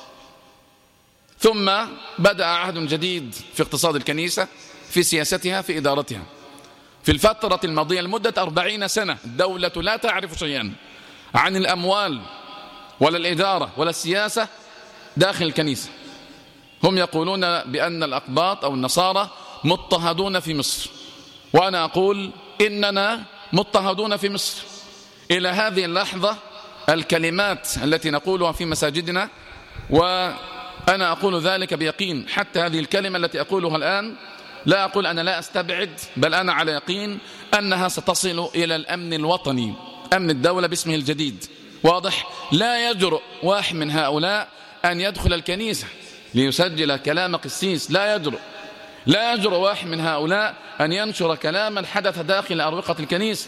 ثم بدأ عهد جديد في اقتصاد الكنيسة، في سياستها، في إدارتها. في الفترة الماضية لمدة 40 سنة الدولة لا تعرف شيئا عن الأموال ولا الإدارة ولا السياسة داخل الكنيسة. هم يقولون بأن الأقباط أو النصارى مضطهدون في مصر، وأنا أقول إننا مضطهدون في مصر إلى هذه اللحظة. الكلمات التي نقولها في مساجدنا، وأنا أقول ذلك بيقين، حتى هذه الكلمة التي أقولها الآن لا أقول أنا لا أستبعد، بل أنا على يقين أنها ستصل إلى الأمن الوطني، أمن الدولة باسمه الجديد. واضح؟ لا يجرؤ واحد من هؤلاء أن يدخل الكنيسة ليسجل كلام قسيس، لا يجرؤ واحد من هؤلاء أن ينشر كلاما حدث داخل أروقة الكنيسة،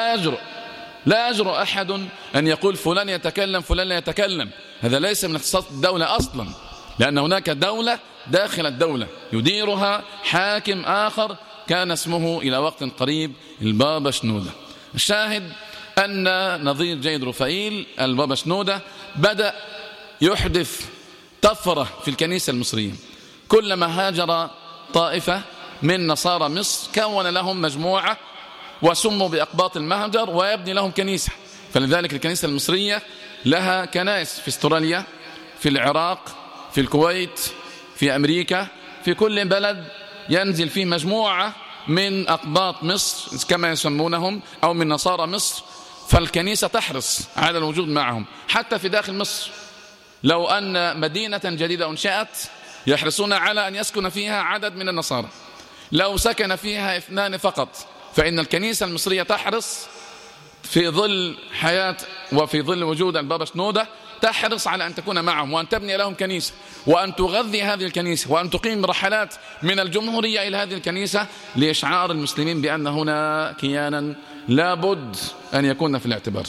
لا يجرؤ أحد أن يقول فلان يتكلم فلان لا يتكلم. هذا ليس من اختصاص الدولة أصلا، لأن هناك دولة داخل الدولة يديرها حاكم آخر كان اسمه إلى وقت قريب البابا شنودة. الشاهد أن نظير جيد رفائيل البابا شنودة بدأ يحدث طفرة في الكنيسة المصرية. كلما هاجر طائفة من نصارى مصر كون لهم مجموعة وسموا بأقباط المهجر ويبني لهم كنيسة. فلذلك الكنيسة المصرية لها كنائس في استراليا، في العراق، في الكويت، في أمريكا، في كل بلد ينزل فيه مجموعة من أقباط مصر كما يسمونهم أو من نصارى مصر، فالكنيسة تحرص على الوجود معهم. حتى في داخل مصر لو أن مدينة جديدة أنشأت يحرصون على أن يسكن فيها عدد من النصارى، لو سكن فيها 2 فقط فإن الكنيسة المصرية تحرص في ظل حياة وفي ظل وجود البابا شنودة تحرص على أن تكون معهم وأن تبني لهم كنيسة وأن تغذي هذه الكنيسة وأن تقيم رحلات من الجمهورية إلى هذه الكنيسة لإشعار المسلمين بأن هنا كيانا لابد أن يكون في الاعتبار.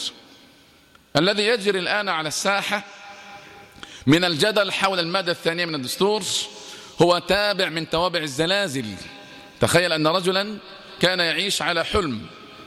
الذي يجري الآن على الساحة من الجدل حول المادة 2 من الدستور هو تابع من توابع الزلازل. تخيل أن رجلا كان يعيش على حلم،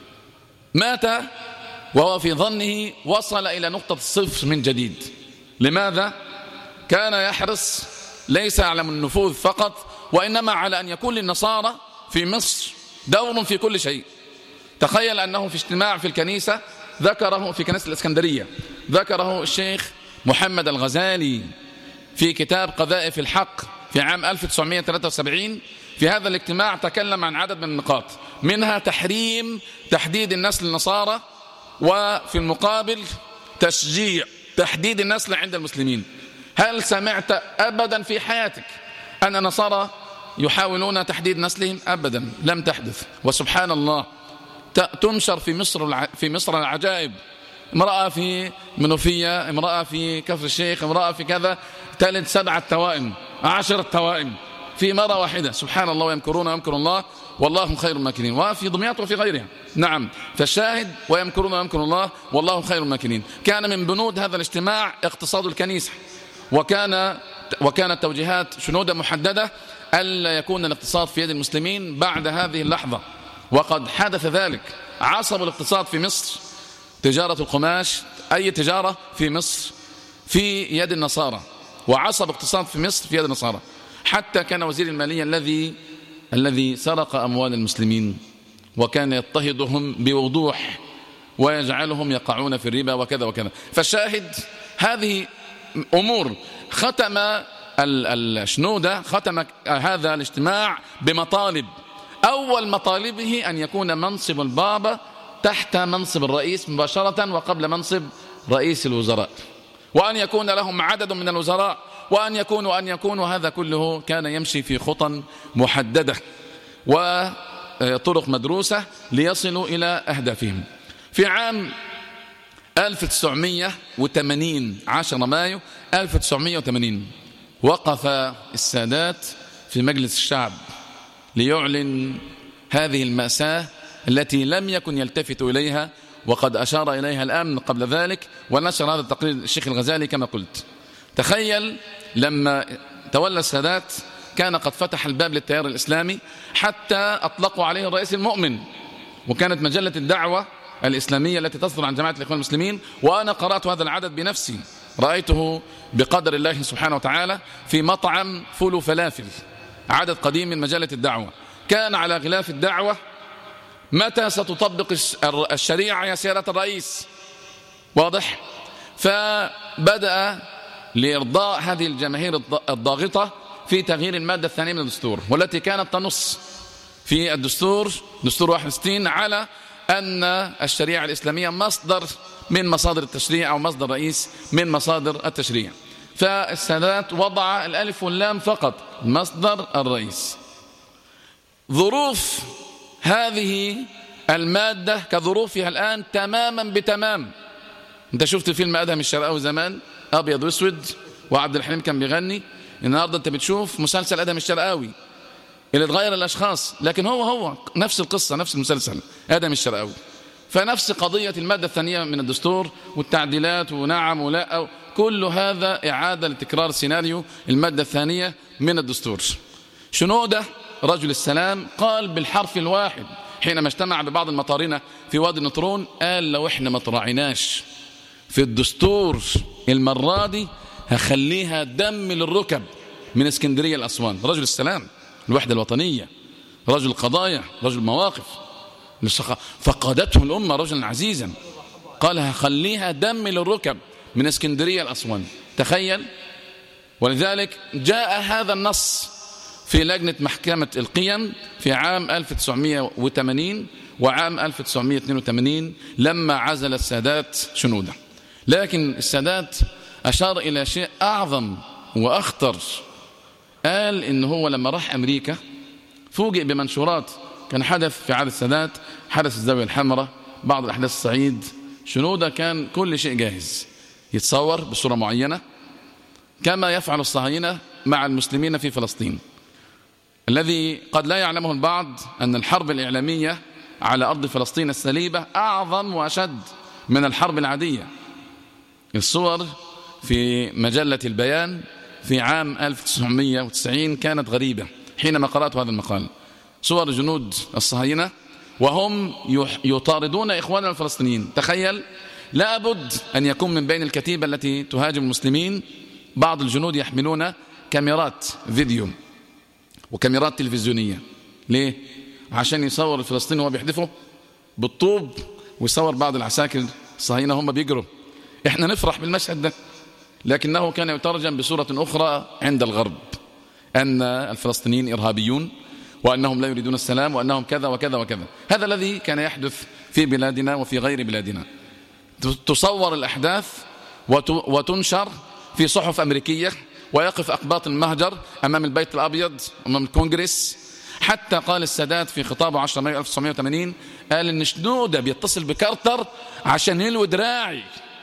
مات وهو في ظنه وصل إلى نقطة الصفر من جديد. لماذا؟ كان يحرص ليس على النفوذ فقط وإنما على أن يكون للنصارى في مصر دور في كل شيء. تخيل أنه في اجتماع في الكنيسة ذكره في كنيسة الإسكندرية، ذكره الشيخ محمد الغزالي في كتاب قذائف الحق في عام 1973. في هذا الاجتماع تكلم عن عدد من النقاط، منها تحريم تحديد النسل للنصارى، وفي المقابل تشجيع تحديد النسل عند المسلمين. هل سمعت أبدا في حياتك أن نصارى يحاولون تحديد نسلهم؟ أبدا، لم تحدث. وسبحان الله تنشر في مصر العجائب، امرأة في منوفية، امرأة في كفر الشيخ، امرأة في كذا تلد 7 توائم 10 توائم في مرة واحدة. سبحان الله، ويمكرون ويمكر الله والله خير الماكرين. وفي دمياط وفي غيرها. نعم، فالشاهد ويمكرون ويمكر الله والله خير الماكرين. كان من بنود هذا الاجتماع اقتصاد الكنيسة، وكانت توجيهات شنودة محددة ألا يكون الاقتصاد في يد المسلمين بعد هذه اللحظة، وقد حدث ذلك. عصب الاقتصاد في مصر، تجارة القماش، أي تجارة في مصر في يد النصارى، وعصب اقتصاد في مصر في يد النصارى. حتى كان وزير المالية الذي سرق أموال المسلمين وكان يضطهدهم بوضوح ويجعلهم يقعون في الربا وكذا وكذا. فالشاهد هذه أمور. ختم الشنودة هذا الاجتماع بمطالب. أول مطالبه أن يكون منصب البابا تحت منصب الرئيس مباشرة وقبل منصب رئيس الوزراء، وأن يكون لهم عدد من الوزراء، وأن يكونوا هذا كله كان يمشي في خطى محددة وطرق مدروسة ليصلوا إلى أهدافهم. في عام 1980 10 مايو 1980 وقف السادات في مجلس الشعب ليعلن هذه المأساة التي لم يكن يلتفت إليها، وقد أشار إليها الآن قبل ذلك ونشر هذا التقرير الشيخ الغزالي كما قلت. تخيل لما تولى السادات كان قد فتح الباب للتيار الإسلامي حتى أطلقوا عليه الرئيس المؤمن، وكانت مجلة الدعوة الإسلامية التي تصدر عن جماعة الإخوان المسلمين، وأنا قرأت هذا العدد بنفسي، رأيته بقدر الله سبحانه وتعالى في مطعم فول وفلافل، عدد قديم من مجلة الدعوة. كان على غلاف الدعوة: متى ستطبق الشريعة يا سيادة الرئيس؟ واضح؟ فبدأ لإرضاء هذه الجماهير الضاغطة في تغيير المادة 2 من الدستور، والتي كانت تنص في الدستور دستور 61 على أن الشريعة الإسلامية مصدر من مصادر التشريع أو مصدر رئيس من مصادر التشريع. فالسادات وضع الألف واللام فقط، مصدر الرئيس. ظروف هذه المادة كظروفها الآن تماما بتمام. انت شفت فيلم أدهم الشرقاوي زمان أبيض واسود وعبد الحليم كان بيغني، النهاردة انت بتشوف مسلسل أدهم الشرقاوي اللي اتغير الأشخاص، لكن هو نفس القصة نفس المسلسل أدهم الشرقاوي. فنفس قضية المادة الثانية من الدستور والتعديلات ونعم ولا، كل هذا إعادة لتكرار سيناريو المادة الثانية من الدستور. شنودة رجل السلام قال بالحرف الواحد حينما اجتمع ببعض المطارنة في وادي النطرون، قال لو احنا ما تراعناش في الدستور المرة دي هخليها دم للركب من اسكندرية لأسوان. رجل السلام، الوحدة الوطنية، رجل القضايا، رجل المواقف، فقادته الأمة رجلا عزيزا، قال هخليها دم للركب من اسكندرية لأسوان. تخيل. ولذلك جاء هذا النص في لجنة محكمة القيم في عام 1980 وعام 1982 لما عزل السادات شنودة. لكن السادات أشار إلى شيء أعظم وأخطر، قال إن هو لما راح أمريكا فوجئ بمنشورات كان حدث في عهد السادات، حدث الزاوية الحمراء، بعض الأحداث الصعيد. شنودة كان كل شيء جاهز يتصور بصورة معينة كما يفعل الصهاينة مع المسلمين في فلسطين. الذي قد لا يعلمه البعض أن الحرب الإعلامية على أرض فلسطين السليبة أعظم وأشد من الحرب العادية. الصور في مجلة البيان في عام 1990 كانت غريبة حينما قرأت هذا المقال. صور جنود الصهاينة وهم يطاردون إخواننا الفلسطينيين. تخيل، لابد أن يكون من بين الكتيبة التي تهاجم المسلمين بعض الجنود يحملون كاميرات فيديو وكاميرات تلفزيونية. ليه؟ عشان يصور الفلسطيني وهو بيحدفه بالطوب، ويصور بعض العساكر الصهاينة هم بيجروا. احنا نفرح بالمشهد ده، لكنه كان يترجم بصورة أخرى عند الغرب أن الفلسطينيين إرهابيون وأنهم لا يريدون السلام وأنهم كذا وكذا وكذا. هذا الذي كان يحدث في بلادنا وفي غير بلادنا. تصور الأحداث وتنشر في صحف أمريكية، ويقف أقباط المهجر أمام البيت الأبيض أمام الكونغرس. حتى قال السادات في خطابه 10 مايو 1980 قال إن شنودة بيتصل بكارتر عشان يلوي دراعي.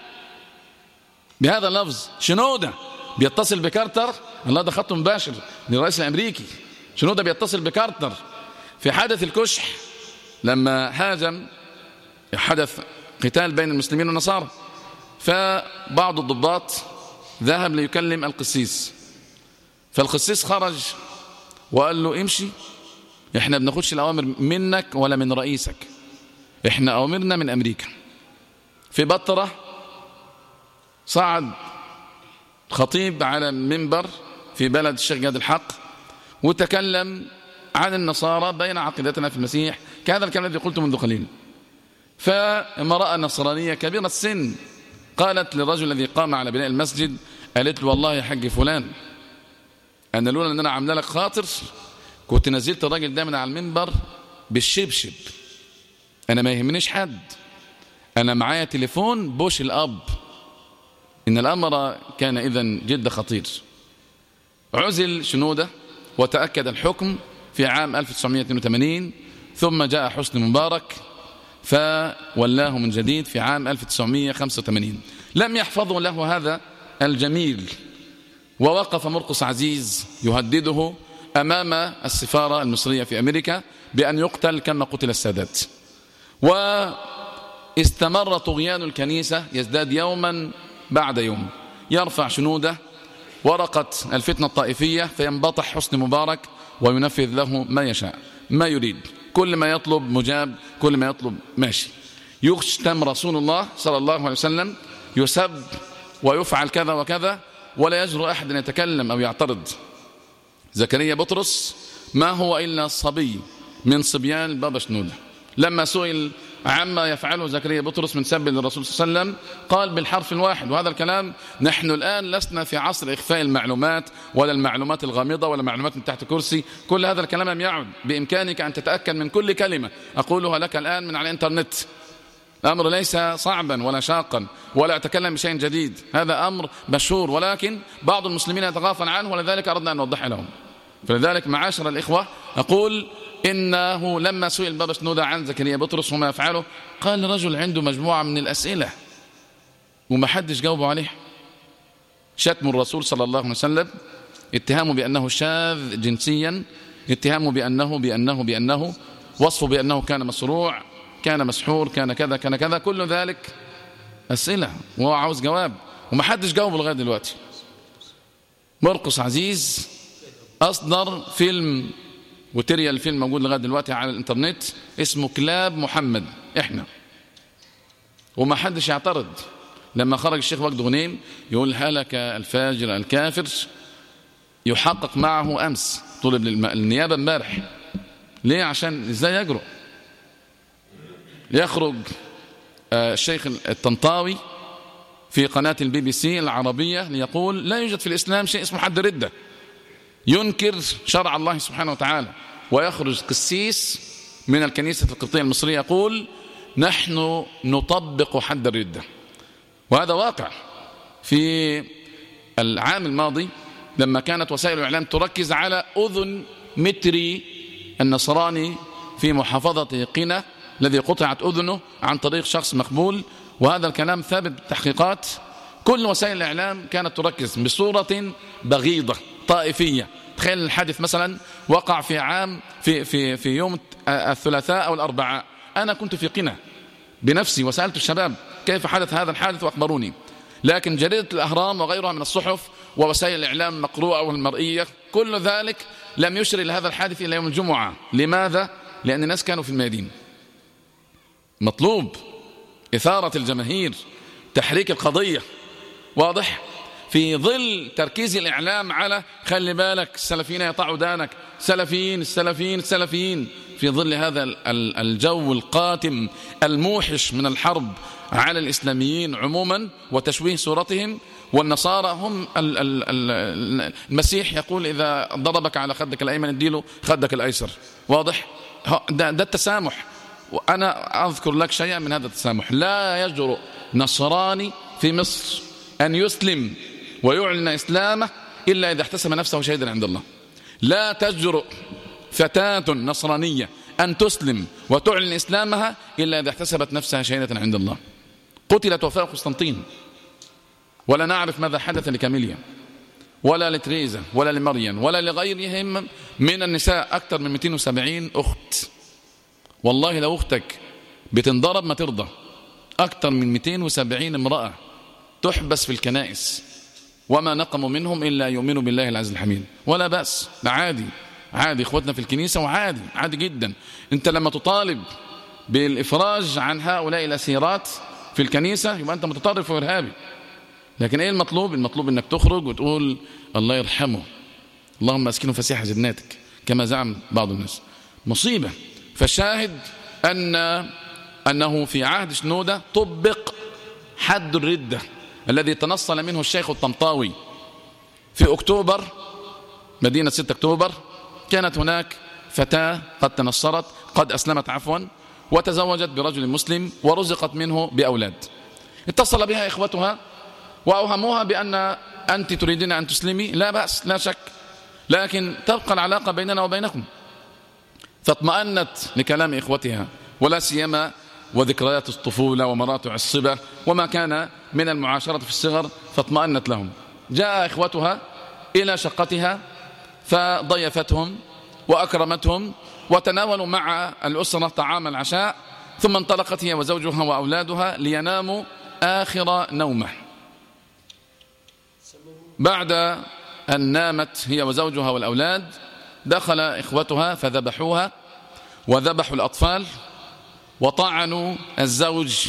بهذا اللفظ، شنودة بيتصل بكارتر، الله ده خط مباشر للرئيس الأمريكي. شنودة بيتصل بكارتر في حدث الكشح لما هاجم، حدث قتال بين المسلمين والنصارى، فبعض الضباط ذهب ليكلم القسيس، فالقسيس خرج وقال له امشي، احنا بناخدش الأوامر منك ولا من رئيسك، احنا أوامرنا من أمريكا. في بطرة صعد خطيب على منبر في بلد الشيخ جاد الحق وتكلم عن النصارى بين عقيدتنا في المسيح كهذا الكلام الذي قلته منذ قليل. فامرأة نصرانية كبيرة السن قالت للرجل الذي قام على بناء المسجد، قالت له والله يا حاج فلان أنا لولا أن أنا عامله لك خاطر كنت نزلت الراجل ده من على المنبر بالشبشب. أنا ما يهمنيش حد، أنا معايا تليفون بوش الأب. إن الأمر كان إذن جد خطير. عزل شنودة وتأكد الحكم في عام 1982، ثم جاء حسني مبارك فولاه من جديد في عام 1985. لم يحفظوا له هذا الجميل، ووقف مرقس عزيز يهدده أمام السفارة المصرية في أمريكا بأن يقتل كما قتل السادات. واستمر طغيان الكنيسة يزداد يوما بعد يوم. يرفع شنودة ورقة الفتنة الطائفية فينبطح حسني مبارك وينفذ له ما يشاء ما يريد، كل ما يطلب مجاب، كل ما يطلب ماشي. يشتم رسول الله صلى الله عليه وسلم، يسب ويفعل كذا وكذا، ولا يجرؤ أحد أن يتكلم أو يعترض. زكريا بطرس ما هو إلا صبي من صبيان بابا شنودة. لما سئل عما يفعله زكريا بطرس من سب للرسول صلى الله عليه وسلم قال بالحرف الواحد. وهذا الكلام نحن الآن لسنا في عصر إخفاء المعلومات ولا المعلومات الغامضة ولا معلومات من تحت كرسي. كل هذا الكلام لم يعد. بإمكانك أن تتأكد من كل كلمة أقولها لك الآن من على الإنترنت. الأمر ليس صعبا ولا شاقا ولا أتكلم بشيء جديد، هذا أمر مشهور، ولكن بعض المسلمين يتغافل عنه، ولذلك أردنا أن نوضح لهم. فلذلك معاشر الإخوة أقول إنه لما سئل بابا شنودة عن زكريا بطرس وما يفعله قال رجل عنده مجموعة من الأسئلة وما حدش جاوبه عليه. شتم الرسول صلى الله عليه وسلم، اتهامه بأنه شاذ جنسيا، اتهامه بأنه وصفه بأنه كان مصروع، كان مسحور، كان كذا كان كذا، كل ذلك أسئلة وهو عاوز جواب وما حدش جاوبه لغاية دلوقتي. مرقس عزيز أصدر فيلم وتريا الفيلم موجود لغاية دلوقتي على الانترنت اسمه كلاب محمد إحنا، وما حدش يعترض. لما خرج الشيخ وجد غنيم يقول هلك الفاجر الكافر، يحقق معه أمس، طلب النيابة امبارح. ليه؟ عشان ازاي يجرؤ. يخرج الشيخ الطنطاوي في قناة BBC العربية ليقول لا يوجد في الإسلام شيء اسمه حد ردة، ينكر شرع الله سبحانه وتعالى. ويخرج قسيس من الكنيسة القبطية المصرية يقول نحن نطبق حد الردة. وهذا واقع. في العام الماضي لما كانت وسائل الإعلام تركز على أذن متري النصراني في محافظة قنا الذي قطعت أذنه عن طريق شخص مقبول، وهذا الكلام ثابت بالتحقيقات، كل وسائل الإعلام كانت تركز بصورة بغيضة طائفية. تخيل الحادث مثلا وقع في عام في يوم الثلاثاء أو الأربعاء. أنا كنت في قنا بنفسي وسألت الشباب كيف حدث هذا الحادث وأخبروني، لكن جريدة الأهرام وغيرها من الصحف ووسائل الإعلام المقروءة والمرئية كل ذلك لم يشر إلى هذا الحادث إلى يوم الجمعة. لماذا؟ لأن الناس كانوا في الميادين. مطلوب إثارة الجماهير، تحريك القضية، واضح؟ في ظل تركيز الإعلام على خلي بالك السلفيين يطعوا دانك، سلفيين السلفيين السلفيين، في ظل هذا الجو القاتم الموحش من الحرب على الإسلاميين عموما وتشويه صورتهم. والنصارى هم المسيح يقول إذا ضربك على خدك الأيمن اديله خدك الأيسر، واضح؟ ده التسامح. وأنا أذكر لك شيئا من هذا التسامح. لا يجرؤ نصراني في مصر أن يسلم ويعلن إسلامه إلا إذا احتسب نفسه شهيدا عند الله. لا تجرؤ فتاة نصرانية أن تسلم وتعلن إسلامها إلا إذا احتسبت نفسها شهيدة عند الله. قتلت وفاء قسطنطين، ولا نعرف ماذا حدث لكاميليا ولا لتريزا ولا لمريم ولا لغيرهم من النساء. أكثر من 270 أخت. والله لو أختك بتنضرب ما ترضى. أكثر من 270 امرأة تحبس في الكنائس، وما نقموا منهم إلا يؤمنوا بالله العزيز الحميد. ولا بأس، عادي عادي إخوتنا في الكنيسة، وعادي عادي جدا. أنت لما تطالب بالإفراج عن هؤلاء الأسيرات في الكنيسة يبقى أنت متطرف وإرهابي. لكن إيه المطلوب؟ المطلوب أنك تخرج وتقول الله يرحمه، اللهم أسكنه فسيح جناتك، كما زعم بعض الناس. مصيبة. فالشاهد أنه في عهد شنودة طبق حد الردة الذي تنصل منه الشيخ الطنطاوي. في أكتوبر، مدينة 6 أكتوبر، كانت هناك فتاة قد تنصرت، قد أسلمت عفوا، وتزوجت برجل مسلم ورزقت منه بأولاد. اتصل بها إخوتها وأوهموها بأن أنت تريدين أن تسلمي، لا بأس لا شك، لكن تبقى العلاقة بيننا وبينكم. فاطمأنت لكلام إخوتها، ولا سيما وذكريات الطفولة ومراتع الصبا وما كان من المعاشرة في الصغر، فاطمأنت لهم. جاء إخوتها إلى شقتها فضيفتهم وأكرمتهم وتناولوا مع الأسرة طعام العشاء، ثم انطلقت هي وزوجها وأولادها ليناموا آخر نومة. بعد أن نامت هي وزوجها والأولاد دخل إخوتها فذبحوها وذبحوا الأطفال وطعنوا الزوج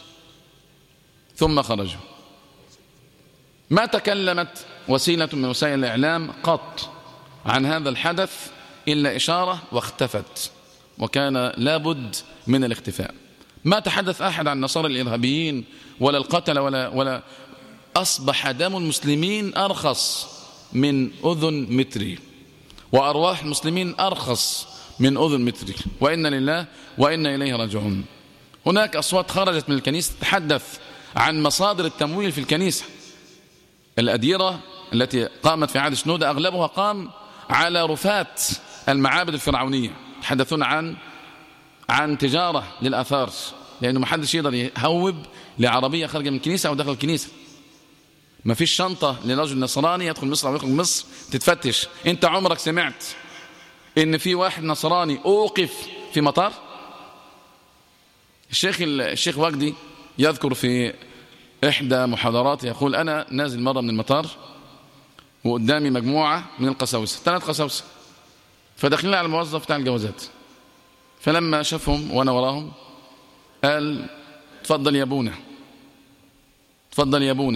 ثم خرجوا. ما تكلمت وسيلة من وسائل الإعلام قط عن هذا الحدث إلا إشارة واختفت، وكان لابد من الاختفاء. ما تحدث أحد عن النصارى الإرهابيين ولا القتل ولا أصبح دم المسلمين أرخص من أذن متري، وأرواح المسلمين أرخص من أذن متري، وإنا لله وإنا إليه راجعون. هناك أصوات خرجت من الكنيسة تتحدث عن مصادر التمويل في الكنيسة. الأديرة التي قامت في عهد شنودة أغلبها قام على رفات المعابد الفرعونية، يتحدثون عن تجارة للآثار، لأنه ما حدش يقدر يهوب لعربية خارجة من الكنيسة أو داخل الكنيسة. ما فيش شنطة لرجل نصراني يدخل مصر أو يخرج مصر تتفتش. أنت عمرك سمعت إن في واحد نصراني أوقف في مطار؟ الشيخ وجدي يذكر في إحدى محاضراته يقول: أنا نازل مرة من المطار وقدامي مجموعة من القساوسة، 3 قساوسة، فداخلين على الموظف بتاع الجوازات، فلما شافهم وأنا وراهم قال: تفضل يا ابونا، تفضل يا ابونا،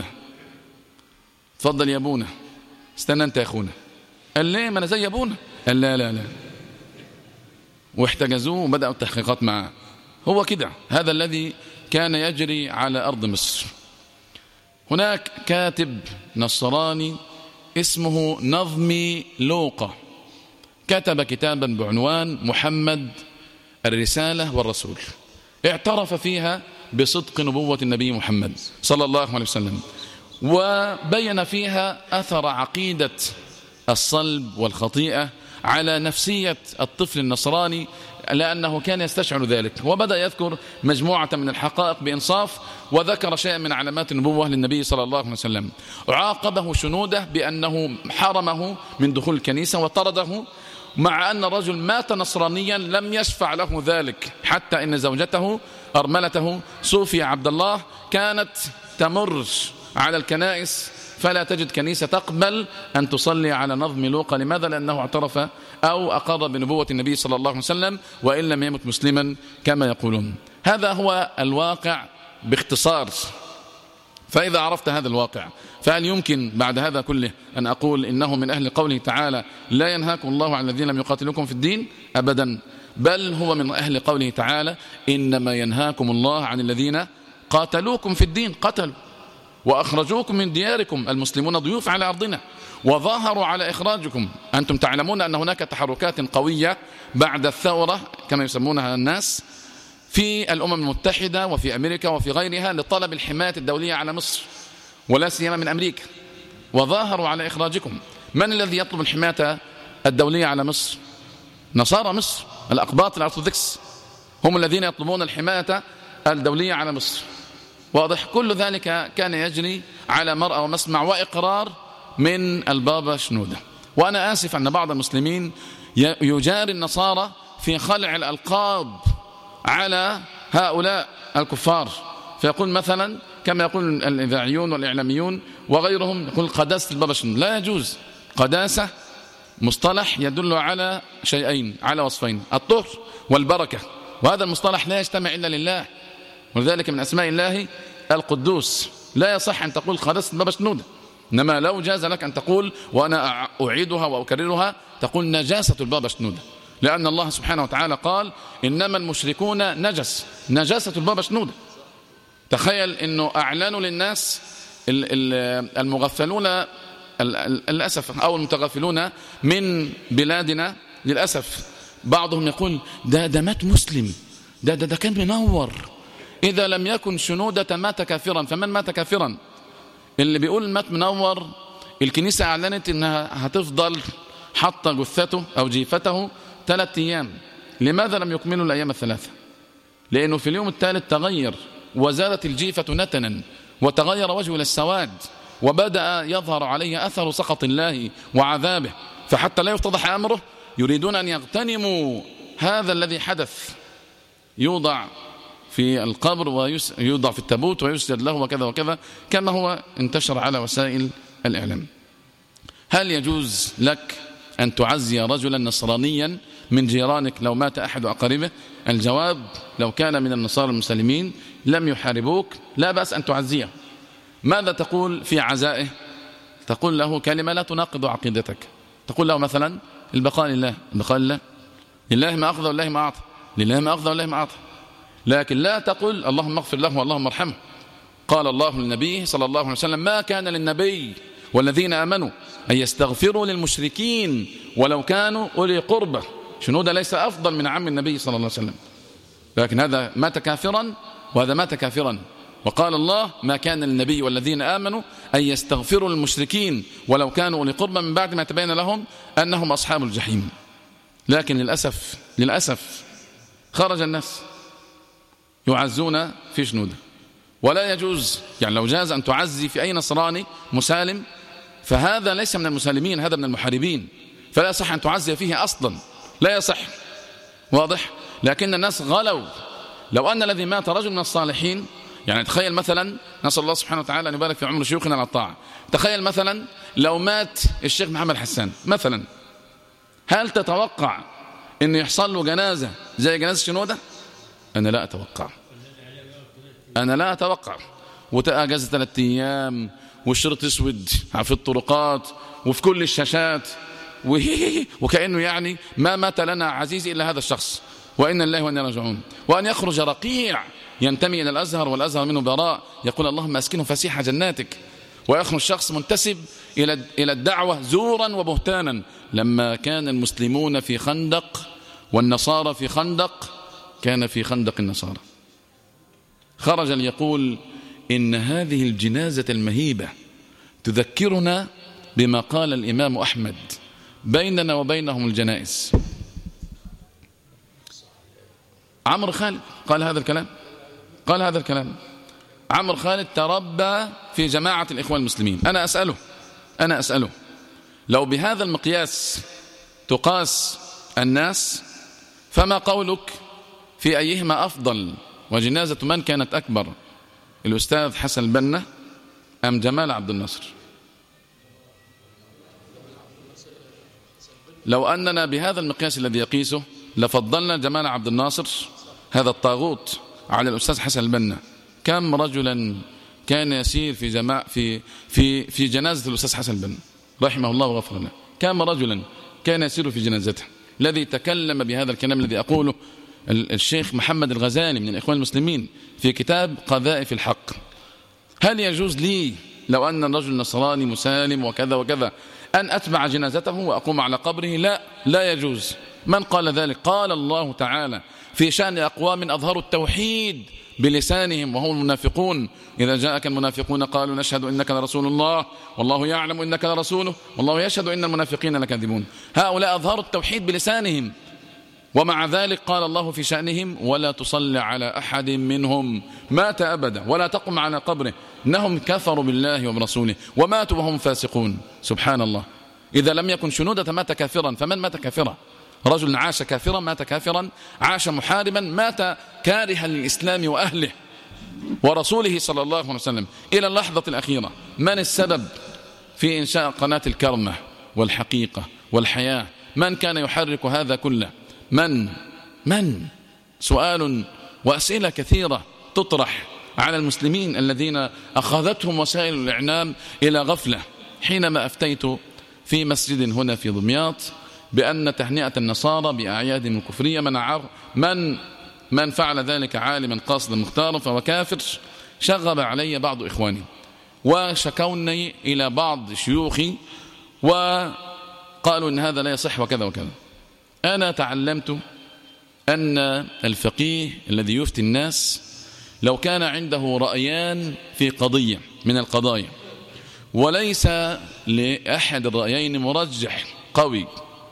تفضل يا ابونا، استنى انت يا اخونا. قال: ليه؟ ما انا زي ابونا. قال: لا لا لا. واحتجزوه وبدأوا التحقيقات معه. هو كده، هذا الذي كان يجري على أرض مصر. هناك كاتب نصراني اسمه نظمي لوقا، كتب كتابا بعنوان محمد الرسالة والرسول، اعترف فيها بصدق نبوة النبي محمد صلى الله عليه وسلم، وبين فيها أثر عقيدة الصلب والخطيئة على نفسية الطفل النصراني، لأنه كان يستشعر ذلك، وبدأ يذكر مجموعة من الحقائق بإنصاف، وذكر شيئا من علامات النبوة للنبي صلى الله عليه وسلم. عاقبه شنودة بأنه حرمه من دخول الكنيسة وطرده، مع أن الرجل مات نصرانيا لم يشفع له ذلك، حتى إن زوجته أرملته صوفيا عبد الله كانت تمر على الكنائس فلا تجد كنيسة تقبل أن تصلي على نظم لوقا. لماذا؟ لأنه اعترف أو أقر بنبوة النبي صلى الله عليه وسلم، وإن لم يمت مسلما كما يقولون. هذا هو الواقع باختصار. فإذا عرفت هذا الواقع، فهل يمكن بعد هذا كله أن أقول إنه من أهل قوله تعالى: لا ينهاكم الله عن الذين لم يقاتلوكم في الدين؟ أبدا، بل هو من أهل قوله تعالى: إنما ينهاكم الله عن الذين قاتلوكم في الدين، قتلوا وأخرجوكم من دياركم، المسلمون ضيوف على أرضنا، وظاهروا على إخراجكم. أنتم تعلمون أن هناك تحركات قوية بعد الثورة كما يسمونها الناس في الأمم المتحدة وفي أمريكا وفي غيرها لطلب الحماية الدولية على مصر، ولا سيما من أمريكا، وظاهروا على إخراجكم. من الذي يطلب الحماية الدولية على مصر؟ نصارى مصر، الأقباط الأرثوذكس هم الذين يطلبون الحماية الدولية على مصر. واضح؟ كل ذلك كان يجري على مرأى ومسمع وإقرار من البابا شنودة. وأنا آسف أن بعض المسلمين يجاري النصارى في خلع الألقاب على هؤلاء الكفار، فيقول مثلا كما يقول الإذاعيون والإعلاميون وغيرهم، يقول قداسة البابا شنودة. لا يجوز. قداسة مصطلح يدل على شيئين، على وصفين: الطهر والبركة، وهذا المصطلح لا يجتمع إلا لله، ولذلك من أسماء الله القدوس. لا يصح أن تقول قداسة البابا شنودة، إنما لو جاز لك أن تقول، وأنا أعيدها وأكررها، تقول نجاسة البابا شنودة، لأن الله سبحانه وتعالى قال: إنما المشركون نجس، نجاسة البابا شنودة. تخيل أنه أعلنوا للناس المغفلون للأسف أو المتغفلون من بلادنا للأسف، بعضهم يقول ده مات مسلم، ده كان منور. إذا لم يكن شنودة مات كافرا، فمن مات كافرا؟ اللي بيقول مات منور، الكنيسة أعلنت إنها هتفضل حط جثته أو جيفته 3 أيام. لماذا لم يكملوا الأيام 3؟ لأنه في اليوم الثالث تغير وزالت الجيفة نتنا، وتغير وجهه إلى السواد، وبدأ يظهر عليه أثر سخط الله وعذابه. فحتى لا يفتضح أمره يريدون أن يغتنموا هذا الذي حدث، يوضع في القبر ويوضع في التابوت ويسجد له وكذا وكذا، كما هو انتشر على وسائل الإعلام. هل يجوز لك أن تعزي رجلا نصرانيا من جيرانك لو مات أحد أقاربه؟ الجواب: لو كان من النصارى المسلمين لم يحاربوك لا بأس أن تعزيه. ماذا تقول في عزائه؟ تقول له كلمة لا تناقض عقيدتك. تقول له مثلا: البقاء لله، البقاء لله، لله ما أخذ والله ما أعطى، لله ما أخذ والله ما أعطى، لكن لا تقل اللهم اغفر له واللهم ارحمه. قال الله للنبي صلى الله عليه وسلم ما كان للنبي والذين آمنوا أن يستغفروا للمشركين ولو كانوا أولي قربى. شنودة ليس أفضل من عم النبي صلى الله عليه وسلم، لكن هذا مات كافرا وهذا مات كافرا. وقال الله ما كان للنبي والذين آمنوا أن يستغفروا للمشركين ولو كانوا أولي قربى من بعد ما تبين لهم أنهم أصحاب الجحيم. لكن للأسف خرج الناس يعزون في شنودة، ولا يجوز، يعني لو جاز أن تعزي في أي نصراني مسالم فهذا ليس من المسالمين، هذا من المحاربين، فلا يصح أن تعزي فيه أصلا، لا يصح. واضح؟ لكن الناس غلوا. لو أن الذي مات رجل من الصالحين، يعني تخيل مثلا، نسأل الله سبحانه وتعالى أن يبارك في عمر شيوخنا على الطاعة، تخيل مثلا لو مات الشيخ محمد حسان مثلا، هل تتوقع أن يحصل له جنازة زي جنازة شنودة؟ أنا لا أتوقع. وتأجز 3 أيام والشرط اسود في الطرقات وفي كل الشاشات وكأنه يعني ما مات لنا عزيز إلا هذا الشخص، وإن الله وإنا راجعون. وأن يخرج رقيع ينتمي إلى الأزهر والأزهر منه براء يقول اللهم أسكنه فسيح جناتك، ويخرج شخص منتسب إلى الدعوة زورا وبهتانا. لما كان المسلمون في خندق والنصارى في خندق كان في خندق النصارى، خرج ليقول إن هذه الجنازة المهيبة تذكرنا بما قال الإمام أحمد بيننا وبينهم الجنائز. عمرو خالد قال هذا الكلام. عمرو خالد تربى في جماعة الإخوان المسلمين. أنا أسأله لو بهذا المقياس تقاس الناس فما قولك في أيهما أفضل، وجنازة من كانت أكبر، الأستاذ حسن البنا أم جمال عبد الناصر؟ لو أننا بهذا المقياس الذي يقيسه لفضلنا جمال عبد الناصر هذا الطاغوت على الأستاذ حسن البنا. كم رجلا كان يسير في جنازة الأستاذ حسن البنا رحمه الله وغفر له؟ كم رجلا كان يسير في جنازته؟ الذي تكلم بهذا الكلام الذي أقوله الشيخ محمد الغزالي من الإخوان المسلمين في كتاب قذائف الحق. هل يجوز لي لو أن الرجل نصراني مسالم وكذا وكذا أن أتبع جنازته وأقوم على قبره؟ لا يجوز. من قال ذلك؟ قال الله تعالى في شأن أقوام أظهروا التوحيد بلسانهم وهم المنافقون، إذا جاءك المنافقون قالوا نشهد إنك لرسول الله والله يعلم إنك لرسوله والله يشهد إن المنافقين لكاذبون. هؤلاء أظهروا التوحيد بلسانهم، ومع ذلك قال الله في شأنهم ولا تصلي على أحد منهم مات أبدا ولا تقم على قبره إنهم كفروا بالله وبرسوله وماتوا وهم فاسقون. سبحان الله. إذا لم يكن شنودة مات كافرا، فمن مات كافرا؟ رجل عاش كافرا مات كافرا، عاش محاربا مات كارها للإسلام وأهله ورسوله صلى الله عليه وسلم إلى اللحظة الأخيرة. من السبب في إنشاء قناة الكرمة والحقيقة والحياة؟ من كان يحرك هذا كله؟ من؟ سؤال وأسئلة كثيرة تطرح على المسلمين الذين أخذتهم وسائل الإعلام إلى غفلة. حينما أفتيت في مسجد هنا في دمياط بأن تهنئة النصارى بأعيادهم الكفرية من فعل ذلك عالما قاصدا مختارا فهو كافر، شغب علي بعض إخواني وشكوني إلى بعض شيوخي وقالوا إن هذا لا يصح وكذا وكذا. أنا تعلمت أن الفقيه الذي يفتي الناس لو كان عنده رأيان في قضية من القضايا وليس لأحد الرأيين مرجح قوي،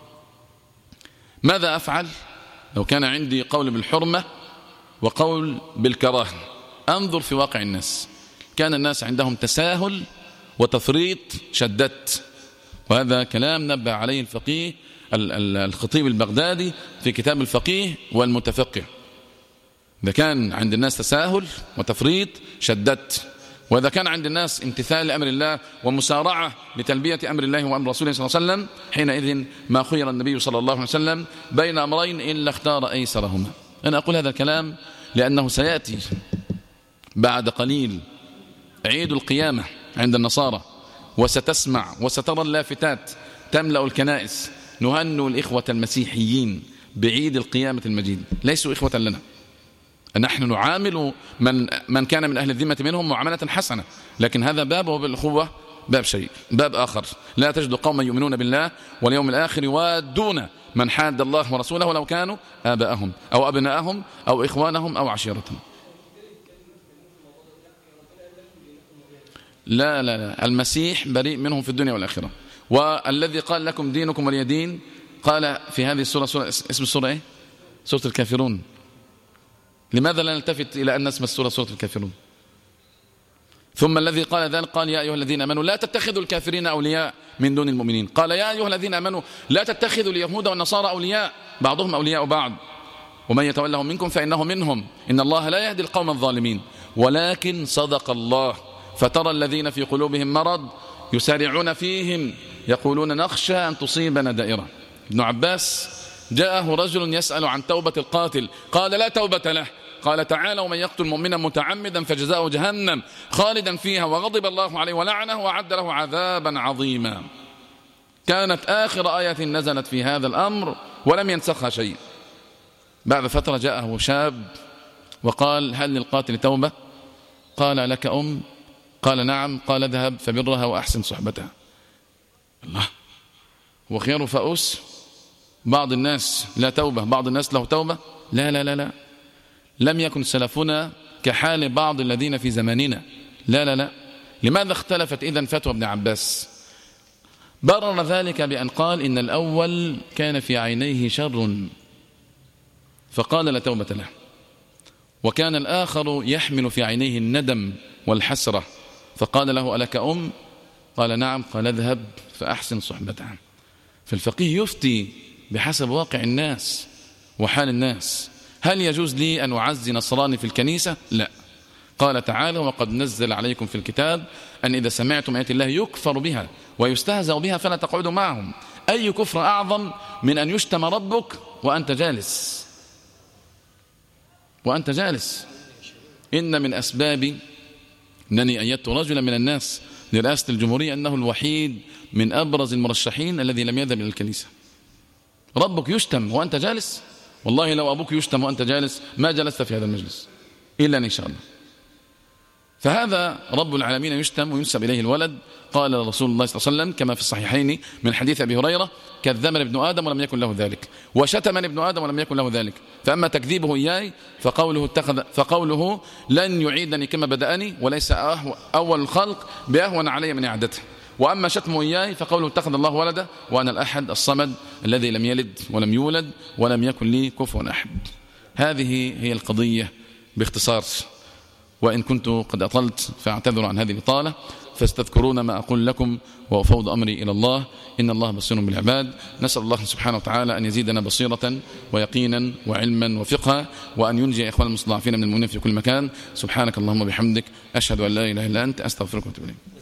ماذا أفعل؟ لو كان عندي قول بالحرمة وقول بالكراهة، أنظر في واقع الناس. كان الناس عندهم تساهل وتفريط شدت، وهذا كلام نبه عليه الفقيه الخطيب البغدادي في كتاب الفقيه والمتفقه. إذا كان عند الناس تساهل وتفريط شدت، وإذا كان عند الناس امتثال لأمر الله ومسارعة لتلبية أمر الله وأمر رسوله صلى الله عليه وسلم، حينئذ ما خير النبي صلى الله عليه وسلم بين أمرين إلا اختار أيسرهما. أنا أقول هذا الكلام لأنه سيأتي بعد قليل عيد القيامة عند النصارى، وستسمع وسترى اللافتات تملأ الكنائس نهنئ الإخوة المسيحيين بعيد القيامة المجيد. ليسوا إخوة لنا، نحن نعامل من كان من أهل الذمة منهم معاملة حسنة، لكن هذا باب، وبالأخوة باب شيء، باب آخر. لا تجد قوما يؤمنون بالله واليوم الآخر يوادون من حاد الله ورسوله ولو كانوا آباءهم أو أبناءهم أو إخوانهم أو عشيرتهم. لا لا لا، المسيح بريء منهم في الدنيا والآخرة. والذي قال لكم دينكم ولي دين قال في هذه السورة، اسم السورة إيه؟ سورة الكافرون. لماذا لا نلتفت إلى أن اسم السورة سورة الكافرون؟ ثم الذي قال ذلك قال يا أيها الذين آمنوا لا تتخذوا الكافرين أولياء من دون المؤمنين. قال يا أيها الذين آمنوا لا تتخذوا اليهود والنصارى أولياء بعضهم أولياء بعض ومن يتولهم منكم فإنه منهم إن الله لا يهدي القوم الظالمين. ولكن صدق الله فترى الذين في قلوبهم مرض يسارعون فيهم يقولون نخشى أن تصيبنا دائرة. ابن عباس جاءه رجل يسأل عن توبة القاتل قال لا توبة له. قال تعالى ومن يقتل مؤمنا متعمدا فجزاؤه جهنم خالدا فيها وغضب الله عليه ولعنه وأعد له عذابا عظيما. كانت آخر آية نزلت في هذا الأمر ولم ينسخها شيء. بعد فترة جاءه شاب وقال هل للقاتل توبة؟ قال لك أم؟ قال نعم. قال اذهب فبرها وأحسن صحبتها. الله، هو خير فأس؟ بعض الناس لا توبة، بعض الناس له توبة. لا لا لا لا، لم يكن سلفنا كحال بعض الذين في زماننا. لا لا لا. لماذا اختلفت إذن فتوى ابن عباس؟ برر ذلك بأن قال إن الأول كان في عينيه شر فقال لا توبة له، وكان الآخر يحمل في عينيه الندم والحسرة فقال له ألك أم؟ قال نعم. قال اذهب فأحسن صحبتها. فالفقيه يفتي بحسب واقع الناس وحال الناس. هل يجوز لي أن أعزي نصراني في الكنيسة؟ لا. قال تعالى وقد نزل عليكم في الكتاب أن إذا سمعتم آيات الله يكفر بها ويستهزأ بها فلا تقعدوا معهم. أي كفر أعظم من أن يشتم ربك وأنت جالس؟ وأنت جالس. إن من أسباب أنني أيدت رجلا من الناس لرئاسة الجمهورية أنه الوحيد من أبرز المرشحين الذي لم يذهب إلى الكنيسة. ربك يشتم وأنت جالس؟ والله لو أبوك يشتم وأنت جالس ما جلست في هذا المجلس إلا إن شاء الله. فهذا رب العالمين يشتم وينسب إليه الولد. قال رسول الله صلى الله عليه وسلم كما في الصحيحين من حديث أبي هريرة كذبني ابن آدم ولم يكن له ذلك وشتمني ابن آدم ولم يكن له ذلك. فأما تكذيبه إياي فقوله لن يعيدني كما بدأني وليس أول الخلق بأهون علي من إعادته. وأما شتمه إياي فقوله اتخذ الله ولده وأنا الأحد الصمد الذي لم يلد ولم يولد ولم يكن لي كفوا أحد. هذه هي القضية باختصار، وإن كنت قد أطلت فاعتذر عن هذه الإطالة. فاستذكرون ما أقول لكم وأفوض أمري إلى الله إن الله بصير بالعباد. نسأل الله سبحانه وتعالى أن يزيدنا بصيرة ويقينا وعلما وفقها وأن ينجي إخوان المستضعفين من المؤمنين في كل مكان. سبحانك اللهم وبحمدك أشهد أن لا إله إلا أنت أستغفرك وأتوب إليك.